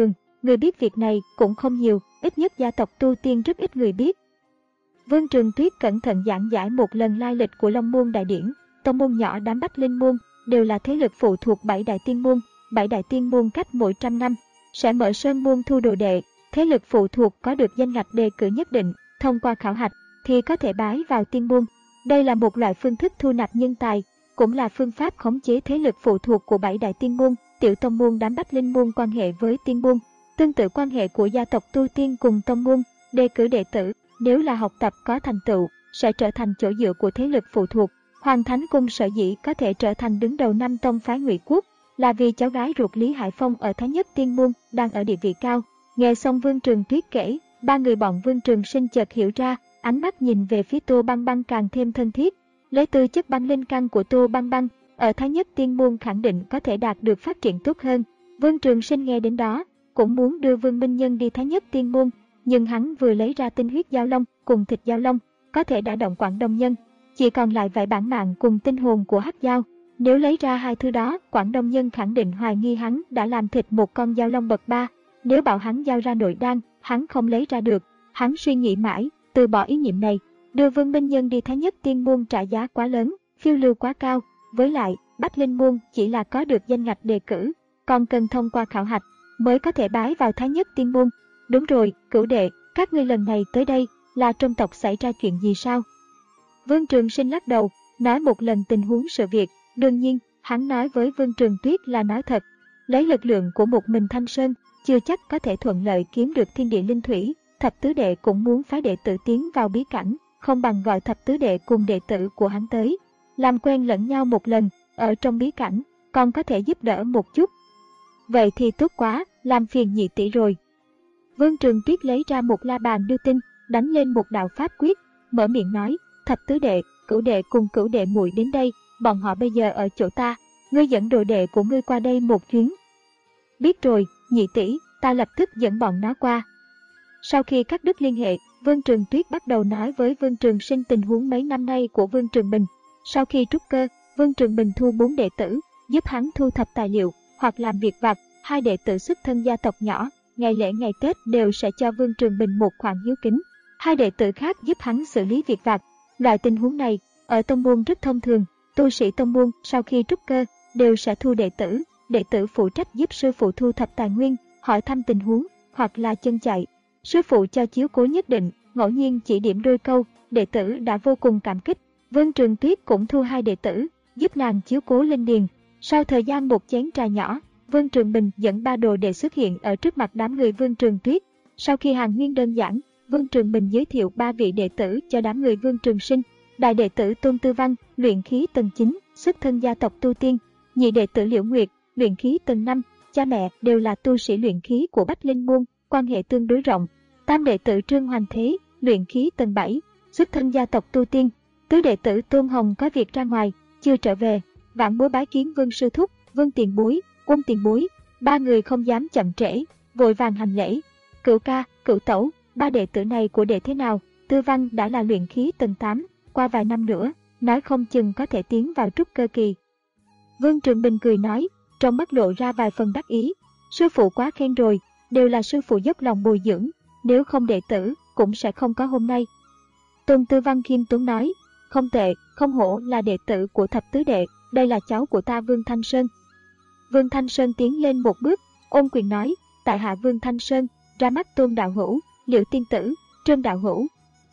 người biết việc này cũng không nhiều, ít nhất gia tộc tu tiên rất ít người biết. Vương Trường Tuyết cẩn thận giảng giải một lần lai lịch của Long Môn Đại Điển. Tông môn nhỏ đám Bách Linh Môn đều là thế lực phụ thuộc bảy đại tiên môn. Bảy đại tiên môn cách mỗi trăm năm sẽ mở sơn môn thu đồ đệ. Thế lực phụ thuộc có được danh ngạch đề cử nhất định, thông qua khảo hạch thì có thể bái vào tiên môn. Đây là một loại phương thức thu nạp nhân tài, cũng là phương pháp khống chế thế lực phụ thuộc của bảy đại tiên môn. Tiểu tông môn đám Bách Linh Môn quan hệ với tiên môn, tương tự quan hệ của gia tộc tu tiên cùng tông môn. Đề cử đệ tử nếu là học tập có thành tựu sẽ trở thành chỗ dựa của thế lực phụ thuộc. Hoàng Thánh Cung sở dĩ có thể trở thành đứng đầu năm tông phái Ngụy Quốc là vì cháu gái ruột Lý Hải Phong ở Thái Nhất Tiên Môn đang ở địa vị cao. Nghe xong Vương Trường Tuyết kể, ba người bọn Vương Trường Sinh chợt hiểu ra, ánh mắt nhìn về phía Tô Băng Băng càng thêm thân thiết. Lấy tư chất băng linh căn của Tô Băng Băng, ở Thái Nhất Tiên Môn khẳng định có thể đạt được phát triển tốt hơn. Vương Trường Sinh nghe đến đó, cũng muốn đưa Vương Minh Nhân đi Thái Nhất Tiên Môn, nhưng hắn vừa lấy ra tinh huyết giao long cùng thịt giao long, có thể đả động Quảng Đông Nhân, chỉ còn lại vài bản mạng cùng tinh hồn của hắc giao. Nếu lấy ra hai thứ đó, Quảng Đông Nhân khẳng định hoài nghi hắn đã làm thịt một con giao long bậc ba. Nếu bảo hắn giao ra nội đan, hắn không lấy ra được. Hắn suy nghĩ mãi, từ bỏ ý niệm này. Đưa Vương Minh Nhân đi Thái Nhất Tiên Môn trả giá quá lớn, phiêu lưu quá cao. Với lại, Bách Linh Môn chỉ là có được danh ngạch đề cử, còn cần thông qua khảo hạch mới có thể bái vào Thái Nhất Tiên Môn. Đúng rồi, cửu đệ, các ngươi lần này tới đây là trong tộc xảy ra chuyện gì sao? Vương Trường Sinh lắc đầu, nói một lần tình huống sự việc. Đương nhiên, hắn nói với Vương Trường Tuyết là nói thật. Lấy lực lượng của một mình Thanh Sơn, chưa chắc có thể thuận lợi kiếm được thiên địa linh thủy. Thập tứ đệ cũng muốn phái đệ tử tiến vào bí cảnh, không bằng gọi thập tứ đệ cùng đệ tử của hắn tới, làm quen lẫn nhau một lần, ở trong bí cảnh, còn có thể giúp đỡ một chút. Vậy thì tốt quá, làm phiền nhị tỷ rồi. Vương Trường Tuyết lấy ra một la bàn đưa tin, đánh lên một đạo pháp quyết, mở miệng nói, thập tứ đệ, cửu đệ cùng cửu đệ muội đến đây, bọn họ bây giờ ở chỗ ta, ngươi dẫn đồ đệ của ngươi qua đây một chuyến. Biết rồi, nhị tỷ, ta lập tức dẫn bọn nó qua. Sau khi cắt đứt liên hệ, Vương Trường Tuyết bắt đầu nói với Vương Trường Sinh tình huống mấy năm nay của Vương Trường Bình. Sau khi trúc cơ, Vương Trường Bình thu bốn đệ tử, giúp hắn thu thập tài liệu hoặc làm việc vặt. Hai đệ tử xuất thân gia tộc nhỏ, ngày lễ ngày Tết đều sẽ cho Vương Trường Bình một khoản hiếu kính. Hai đệ tử khác giúp hắn xử lý việc vặt. Loại tình huống này ở tông môn rất thông thường. Tu sĩ tông môn sau khi trúc cơ đều sẽ thu đệ tử, đệ tử phụ trách giúp sư phụ thu thập tài nguyên, hỏi thăm tình huống hoặc là chân chạy. Sư phụ cho chiếu cố nhất định, ngẫu nhiên chỉ điểm đôi câu, đệ tử đã vô cùng cảm kích. Vương Trường Tuyết cũng thu hai đệ tử, giúp nàng chiếu cố linh điền. Sau thời gian một chén trà nhỏ, Vương Trường Bình dẫn ba đồ đệ xuất hiện ở trước mặt đám người Vương Trường Tuyết. Sau khi hàng nguyên đơn giản, Vương Trường Bình giới thiệu ba vị đệ tử cho đám người Vương Trường Sinh. Đại đệ tử Tôn Tư Văn, luyện khí tầng chín, xuất thân gia tộc tu tiên. Nhị đệ tử Liễu Nguyệt, luyện khí tầng năm, cha mẹ đều là tu sĩ luyện khí của Bách Linh Môn, quan hệ tương đối rộng. Tam đệ tử Trương Hoành Thế, luyện khí tầng bảy, xuất thân gia tộc tu tiên. Tứ đệ tử Tôn Hồng có việc ra ngoài, chưa trở về. Vãn bối bái kiến Vương sư thúc, Vương tiền bối, Quân tiền bối. Ba người không dám chậm trễ, vội vàng hành lễ. Cửu ca, cửu tẩu, ba đệ tử này của đệ thế nào? Tư Văn đã là luyện khí tầng tám, qua vài năm nữa, nói không chừng có thể tiến vào trúc cơ kỳ. Vương Trường Bình cười nói, trong mắt lộ ra vài phần đắc ý. Sư phụ quá khen rồi, đều là sư phụ dốc lòng bồi dưỡng, nếu không đệ tử, cũng sẽ không có hôm nay. Tôn Tư Văn khiêm tốn nói, không tệ, không hổ là đệ tử của thập tứ đệ, đây là cháu của ta Vương Thanh Sơn. Vương Thanh Sơn tiến lên một bước, ôm quyền nói, tại hạ Vương Thanh Sơn, ra mắt Tôn đạo hữu, Liễu tiên tử, Trương đạo hữu.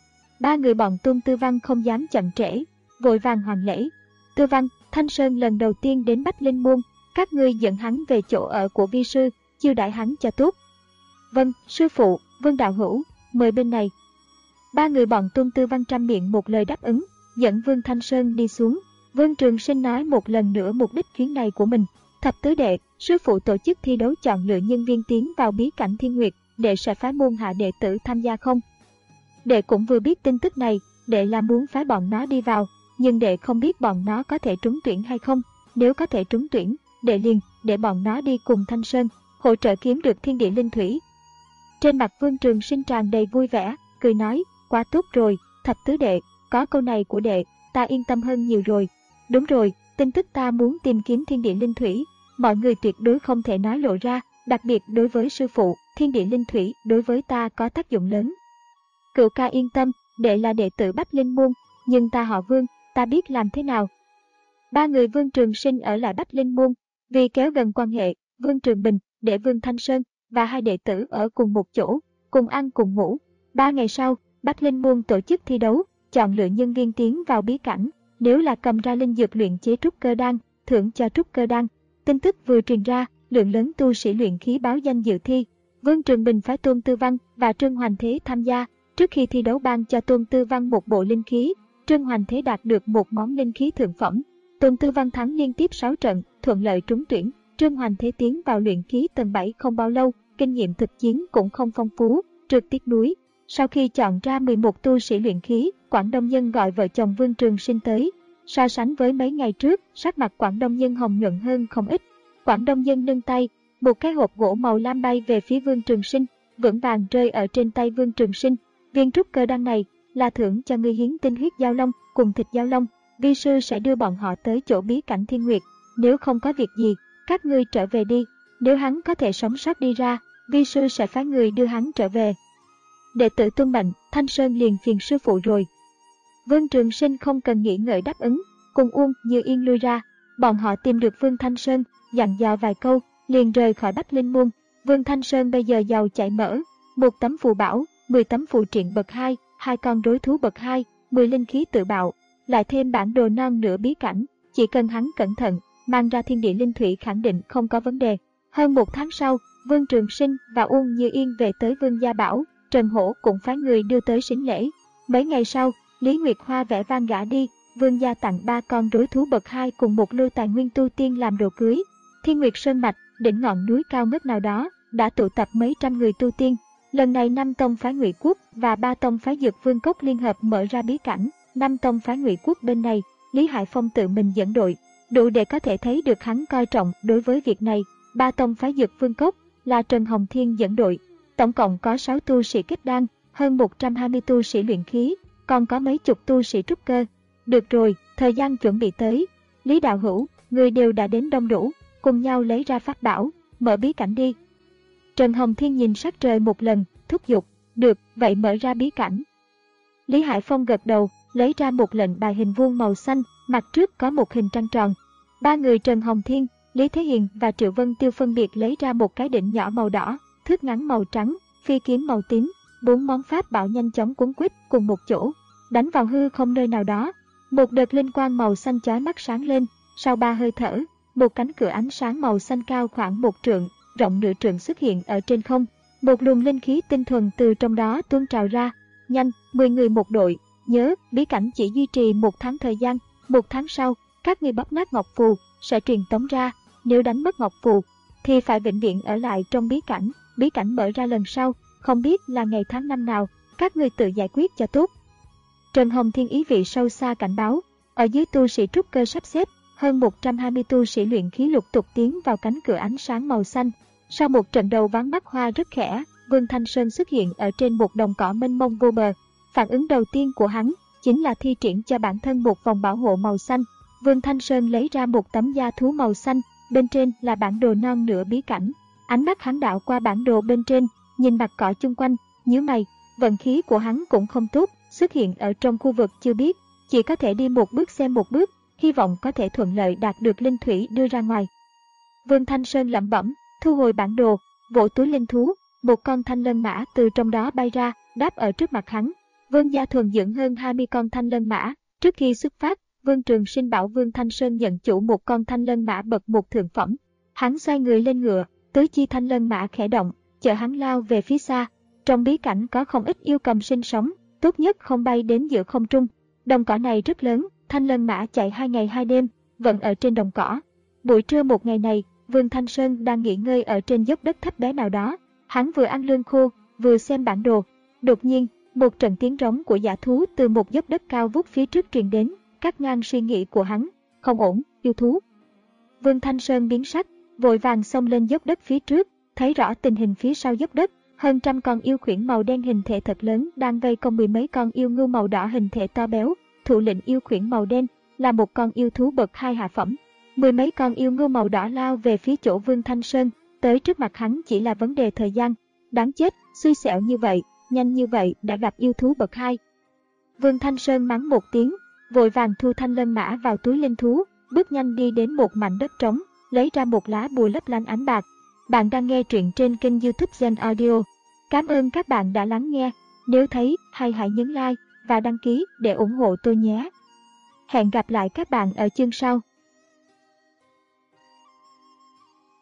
Ba người bọn Tôn Tư Văn không dám chậm trễ, vội vàng hoàn lễ. Tư Văn, Thanh Sơn lần đầu tiên đến Bách Linh Môn, các ngươi dẫn hắn về chỗ ở của vi sư, chiêu đãi hắn cho tốt. Vâng, sư phụ, Vương đạo hữu, mời bên này. Ba người bọn Tôn Tư Văn trăm miệng một lời đáp ứng, dẫn Vương Thanh Sơn đi xuống. Vương Trường Sinh nói một lần nữa mục đích chuyến này của mình. Thập tứ đệ, sư phụ tổ chức thi đấu chọn lựa nhân viên tiến vào bí cảnh Thiên Nguyệt, đệ sẽ phái môn hạ đệ tử tham gia không? Đệ cũng vừa biết tin tức này, đệ là muốn phái bọn nó đi vào, nhưng đệ không biết bọn nó có thể trúng tuyển hay không. Nếu có thể trúng tuyển, đệ liền để bọn nó đi cùng Thanh Sơn, hỗ trợ kiếm được thiên địa linh thủy. Trên mặt Vương Trường Sinh tràn đầy vui vẻ, cười nói, quá tốt rồi, thập tứ đệ, có câu này của đệ, ta yên tâm hơn nhiều rồi. Đúng rồi, tin tức ta muốn tìm kiếm thiên địa linh thủy, mọi người tuyệt đối không thể nói lộ ra, đặc biệt đối với sư phụ, thiên địa linh thủy đối với ta có tác dụng lớn. Cửu ca yên tâm, đệ là đệ tử Bách Linh Môn, nhưng ta họ Vương, ta biết làm thế nào. Ba người Vương Trường Sinh ở lại Bách Linh Môn, vì kéo gần quan hệ, Vương Trường Bình, đệ Vương Thanh Sơn và hai đệ tử ở cùng một chỗ, cùng ăn cùng ngủ. Ba ngày sau, Bách Linh Môn tổ chức thi đấu, chọn lựa nhân viên tiến vào bí cảnh, nếu là cầm ra linh dược luyện chế trúc cơ đan, thưởng cho trúc cơ đan. Tin tức vừa truyền ra, lượng lớn tu sĩ luyện khí báo danh dự thi. Vương Trường Bình phái Tôn Tư Văn và Trương Hoành Thế tham gia. Trước khi thi đấu ban cho Tôn Tư Văn một bộ linh khí, Trương Hoành Thế đạt được một món linh khí thượng phẩm. Tôn Tư Văn thắng liên tiếp sáu trận, thuận lợi trúng tuyển. Trương Hoành Thế tiến vào luyện khí tầng bảy không bao lâu, kinh nghiệm thực chiến cũng không phong phú, trượt tiếc núi. Sau khi chọn ra mười một tu sĩ luyện khí, Quảng Đông Nhân gọi vợ chồng Vương Trường Sinh tới. So sánh với mấy ngày trước, sắc mặt Quảng Đông Nhân hồng nhuận hơn không ít. Quảng Đông Nhân nâng tay, một cái hộp gỗ màu lam bay về phía Vương Trường Sinh, vững vàng rơi ở trên tay Vương Trường Sinh. Viên trúc cơ đan này là thưởng cho ngươi hiến tinh huyết giao long cùng thịt giao long. Vi sư sẽ đưa bọn họ tới chỗ bí cảnh Thiên Nguyệt. Nếu không có việc gì, các ngươi trở về đi. Nếu hắn có thể sống sót đi ra, vi sư sẽ phái người đưa hắn trở về. Đệ tử tuân mệnh, Thanh Sơn liền phiền sư phụ rồi. Vương Trường Sinh không cần nghĩ ngợi đáp ứng, cùng Uông Như Yên lui ra. Bọn họ tìm được Vương Thanh Sơn, dặn dò vài câu, liền rời khỏi Bách Linh Môn. Vương Thanh Sơn bây giờ giàu chảy mỡ, một tấm phù bảo, mười tấm phù triện bậc hai, hai con rối thú bậc hai, mười linh khí tự bạo, lại thêm bản đồ non nửa bí cảnh, chỉ cần hắn cẩn thận, mang ra thiên địa linh thủy khẳng định không có vấn đề. Hơn một tháng sau, Vương Trường Sinh và Uông Như Yên về tới Vương Gia Bảo, Trần Hổ cũng phái người đưa tới sính lễ. Mấy ngày sau, Lý Nguyệt Hoa vẽ vang gả đi, Vương gia tặng ba con rối thú bậc hai cùng một lưu tài nguyên tu tiên làm đồ cưới. Thiên Nguyệt Sơn Mạch, đỉnh ngọn núi cao ngất nào đó, đã tụ tập mấy trăm người tu tiên. Lần này năm tông phái Ngụy Quốc và ba tông phái Dược Vương Cốc liên hợp mở ra bí cảnh. Năm tông phái Ngụy Quốc bên này, Lý Hải Phong tự mình dẫn đội, đủ để có thể thấy được hắn coi trọng đối với việc này. Ba tông phái Dược Vương Cốc là Trần Hồng Thiên dẫn đội, tổng cộng có sáu tu sĩ kết đan, hơn một trăm hai mươi tu sĩ luyện khí, còn có mấy chục tu sĩ trúc cơ. Được rồi, thời gian chuẩn bị tới. Lý đạo hữu, người đều đã đến đông đủ, cùng nhau lấy ra pháp bảo, mở bí cảnh đi. Trần Hồng Thiên nhìn sắc trời một lần, thúc giục, được, vậy mở ra bí cảnh. Lý Hải Phong gật đầu, lấy ra một lệnh bài hình vuông màu xanh, mặt trước có một hình trăng tròn. Ba người Trần Hồng Thiên, Lý Thế Hiền và Triệu Vân Tiêu phân biệt lấy ra một cái đỉnh nhỏ màu đỏ, thước ngắn màu trắng, phi kiếm màu tím, bốn món pháp bảo nhanh chóng cuốn quýt cùng một chỗ, đánh vào hư không nơi nào đó. Một đợt linh quang màu xanh chói mắt sáng lên, sau ba hơi thở, một cánh cửa ánh sáng màu xanh cao khoảng một trượng, rộng nửa trượng xuất hiện ở trên không. Một luồng linh khí tinh thuần từ trong đó tuôn trào ra. Nhanh, mười người một đội, nhớ, bí cảnh chỉ duy trì một tháng thời gian. Một tháng sau, các ngươi bóp nát ngọc phù, sẽ truyền tống ra. Nếu đánh mất ngọc phù, thì phải vĩnh viễn ở lại trong bí cảnh. Bí cảnh mở ra lần sau, không biết là ngày tháng năm nào, các ngươi tự giải quyết cho tốt. Trần Hồng Thiên ý vị sâu xa cảnh báo, ở dưới tu sĩ trúc cơ sắp xếp, hơn một trăm hai mươi tu sĩ luyện khí lục tục tiến vào cánh cửa ánh sáng màu xanh. Sau một trận đầu ván bắt hoa rất khẽ, Vương Thanh Sơn xuất hiện ở trên một đồng cỏ mênh mông vô bờ. Phản ứng đầu tiên của hắn chính là thi triển cho bản thân một vòng bảo hộ màu xanh. Vương Thanh Sơn lấy ra một tấm da thú màu xanh, bên trên là bản đồ non nửa bí cảnh. Ánh mắt hắn đảo qua bản đồ bên trên, nhìn mặt cỏ chung quanh, nhíu mày, vận khí của hắn cũng không tốt, xuất hiện ở trong khu vực chưa biết, chỉ có thể đi một bước xem một bước, hy vọng có thể thuận lợi đạt được linh thủy đưa ra ngoài. Vương Thanh Sơn lẩm bẩm, thu hồi bản đồ, vỗ túi linh thú, một con thanh lân mã từ trong đó bay ra, đáp ở trước mặt hắn. Vương Gia Thuần dưỡng hơn hai mươi con thanh lân mã, trước khi xuất phát, Vương Trường Sinh bảo Vương Thanh Sơn nhận chủ một con thanh lân mã bậc một thượng phẩm. Hắn xoay người lên ngựa, tứ chi thanh lân mã khẽ động, chở hắn lao về phía xa. Trong bí cảnh có không ít yêu cầm sinh sống, tốt nhất không bay đến giữa không trung. Đồng cỏ này rất lớn, thanh lân mã chạy hai ngày hai đêm, vẫn ở trên đồng cỏ. Buổi trưa một ngày này, Vương Thanh Sơn đang nghỉ ngơi ở trên dốc đất thấp bé nào đó. Hắn vừa ăn lương khô, vừa xem bản đồ. Đột nhiên, một trận tiếng rống của dã thú từ một dốc đất cao vút phía trước truyền đến, cắt ngang suy nghĩ của hắn. Không ổn, yêu thú. Vương Thanh Sơn biến sắc, vội vàng xông lên dốc đất phía trước, thấy rõ tình hình phía sau dốc đất. Hơn trăm con yêu khuyển màu đen hình thể thật lớn đang vây công mười mấy con yêu ngưu màu đỏ hình thể to béo. Thủ lĩnh yêu khuyển màu đen là một con yêu thú bậc hai hạ phẩm. Mười mấy con yêu ngưu màu đỏ lao về phía chỗ Vương Thanh Sơn, tới trước mặt hắn chỉ là vấn đề thời gian. Đáng chết, xui xẻo như vậy, nhanh như vậy đã gặp yêu thú bậc hai. Vương Thanh Sơn mắng một tiếng, vội vàng thu thanh lân mã vào túi linh thú, bước nhanh đi đến một mảnh đất trống, lấy ra một lá bùa lấp lánh ánh bạc. Bạn đang nghe truyện trên kênh YouTube Gen Audio. Cảm ơn các bạn đã lắng nghe. Nếu thấy hay hãy nhấn like và đăng ký để ủng hộ tôi nhé. Hẹn gặp lại các bạn ở chương sau.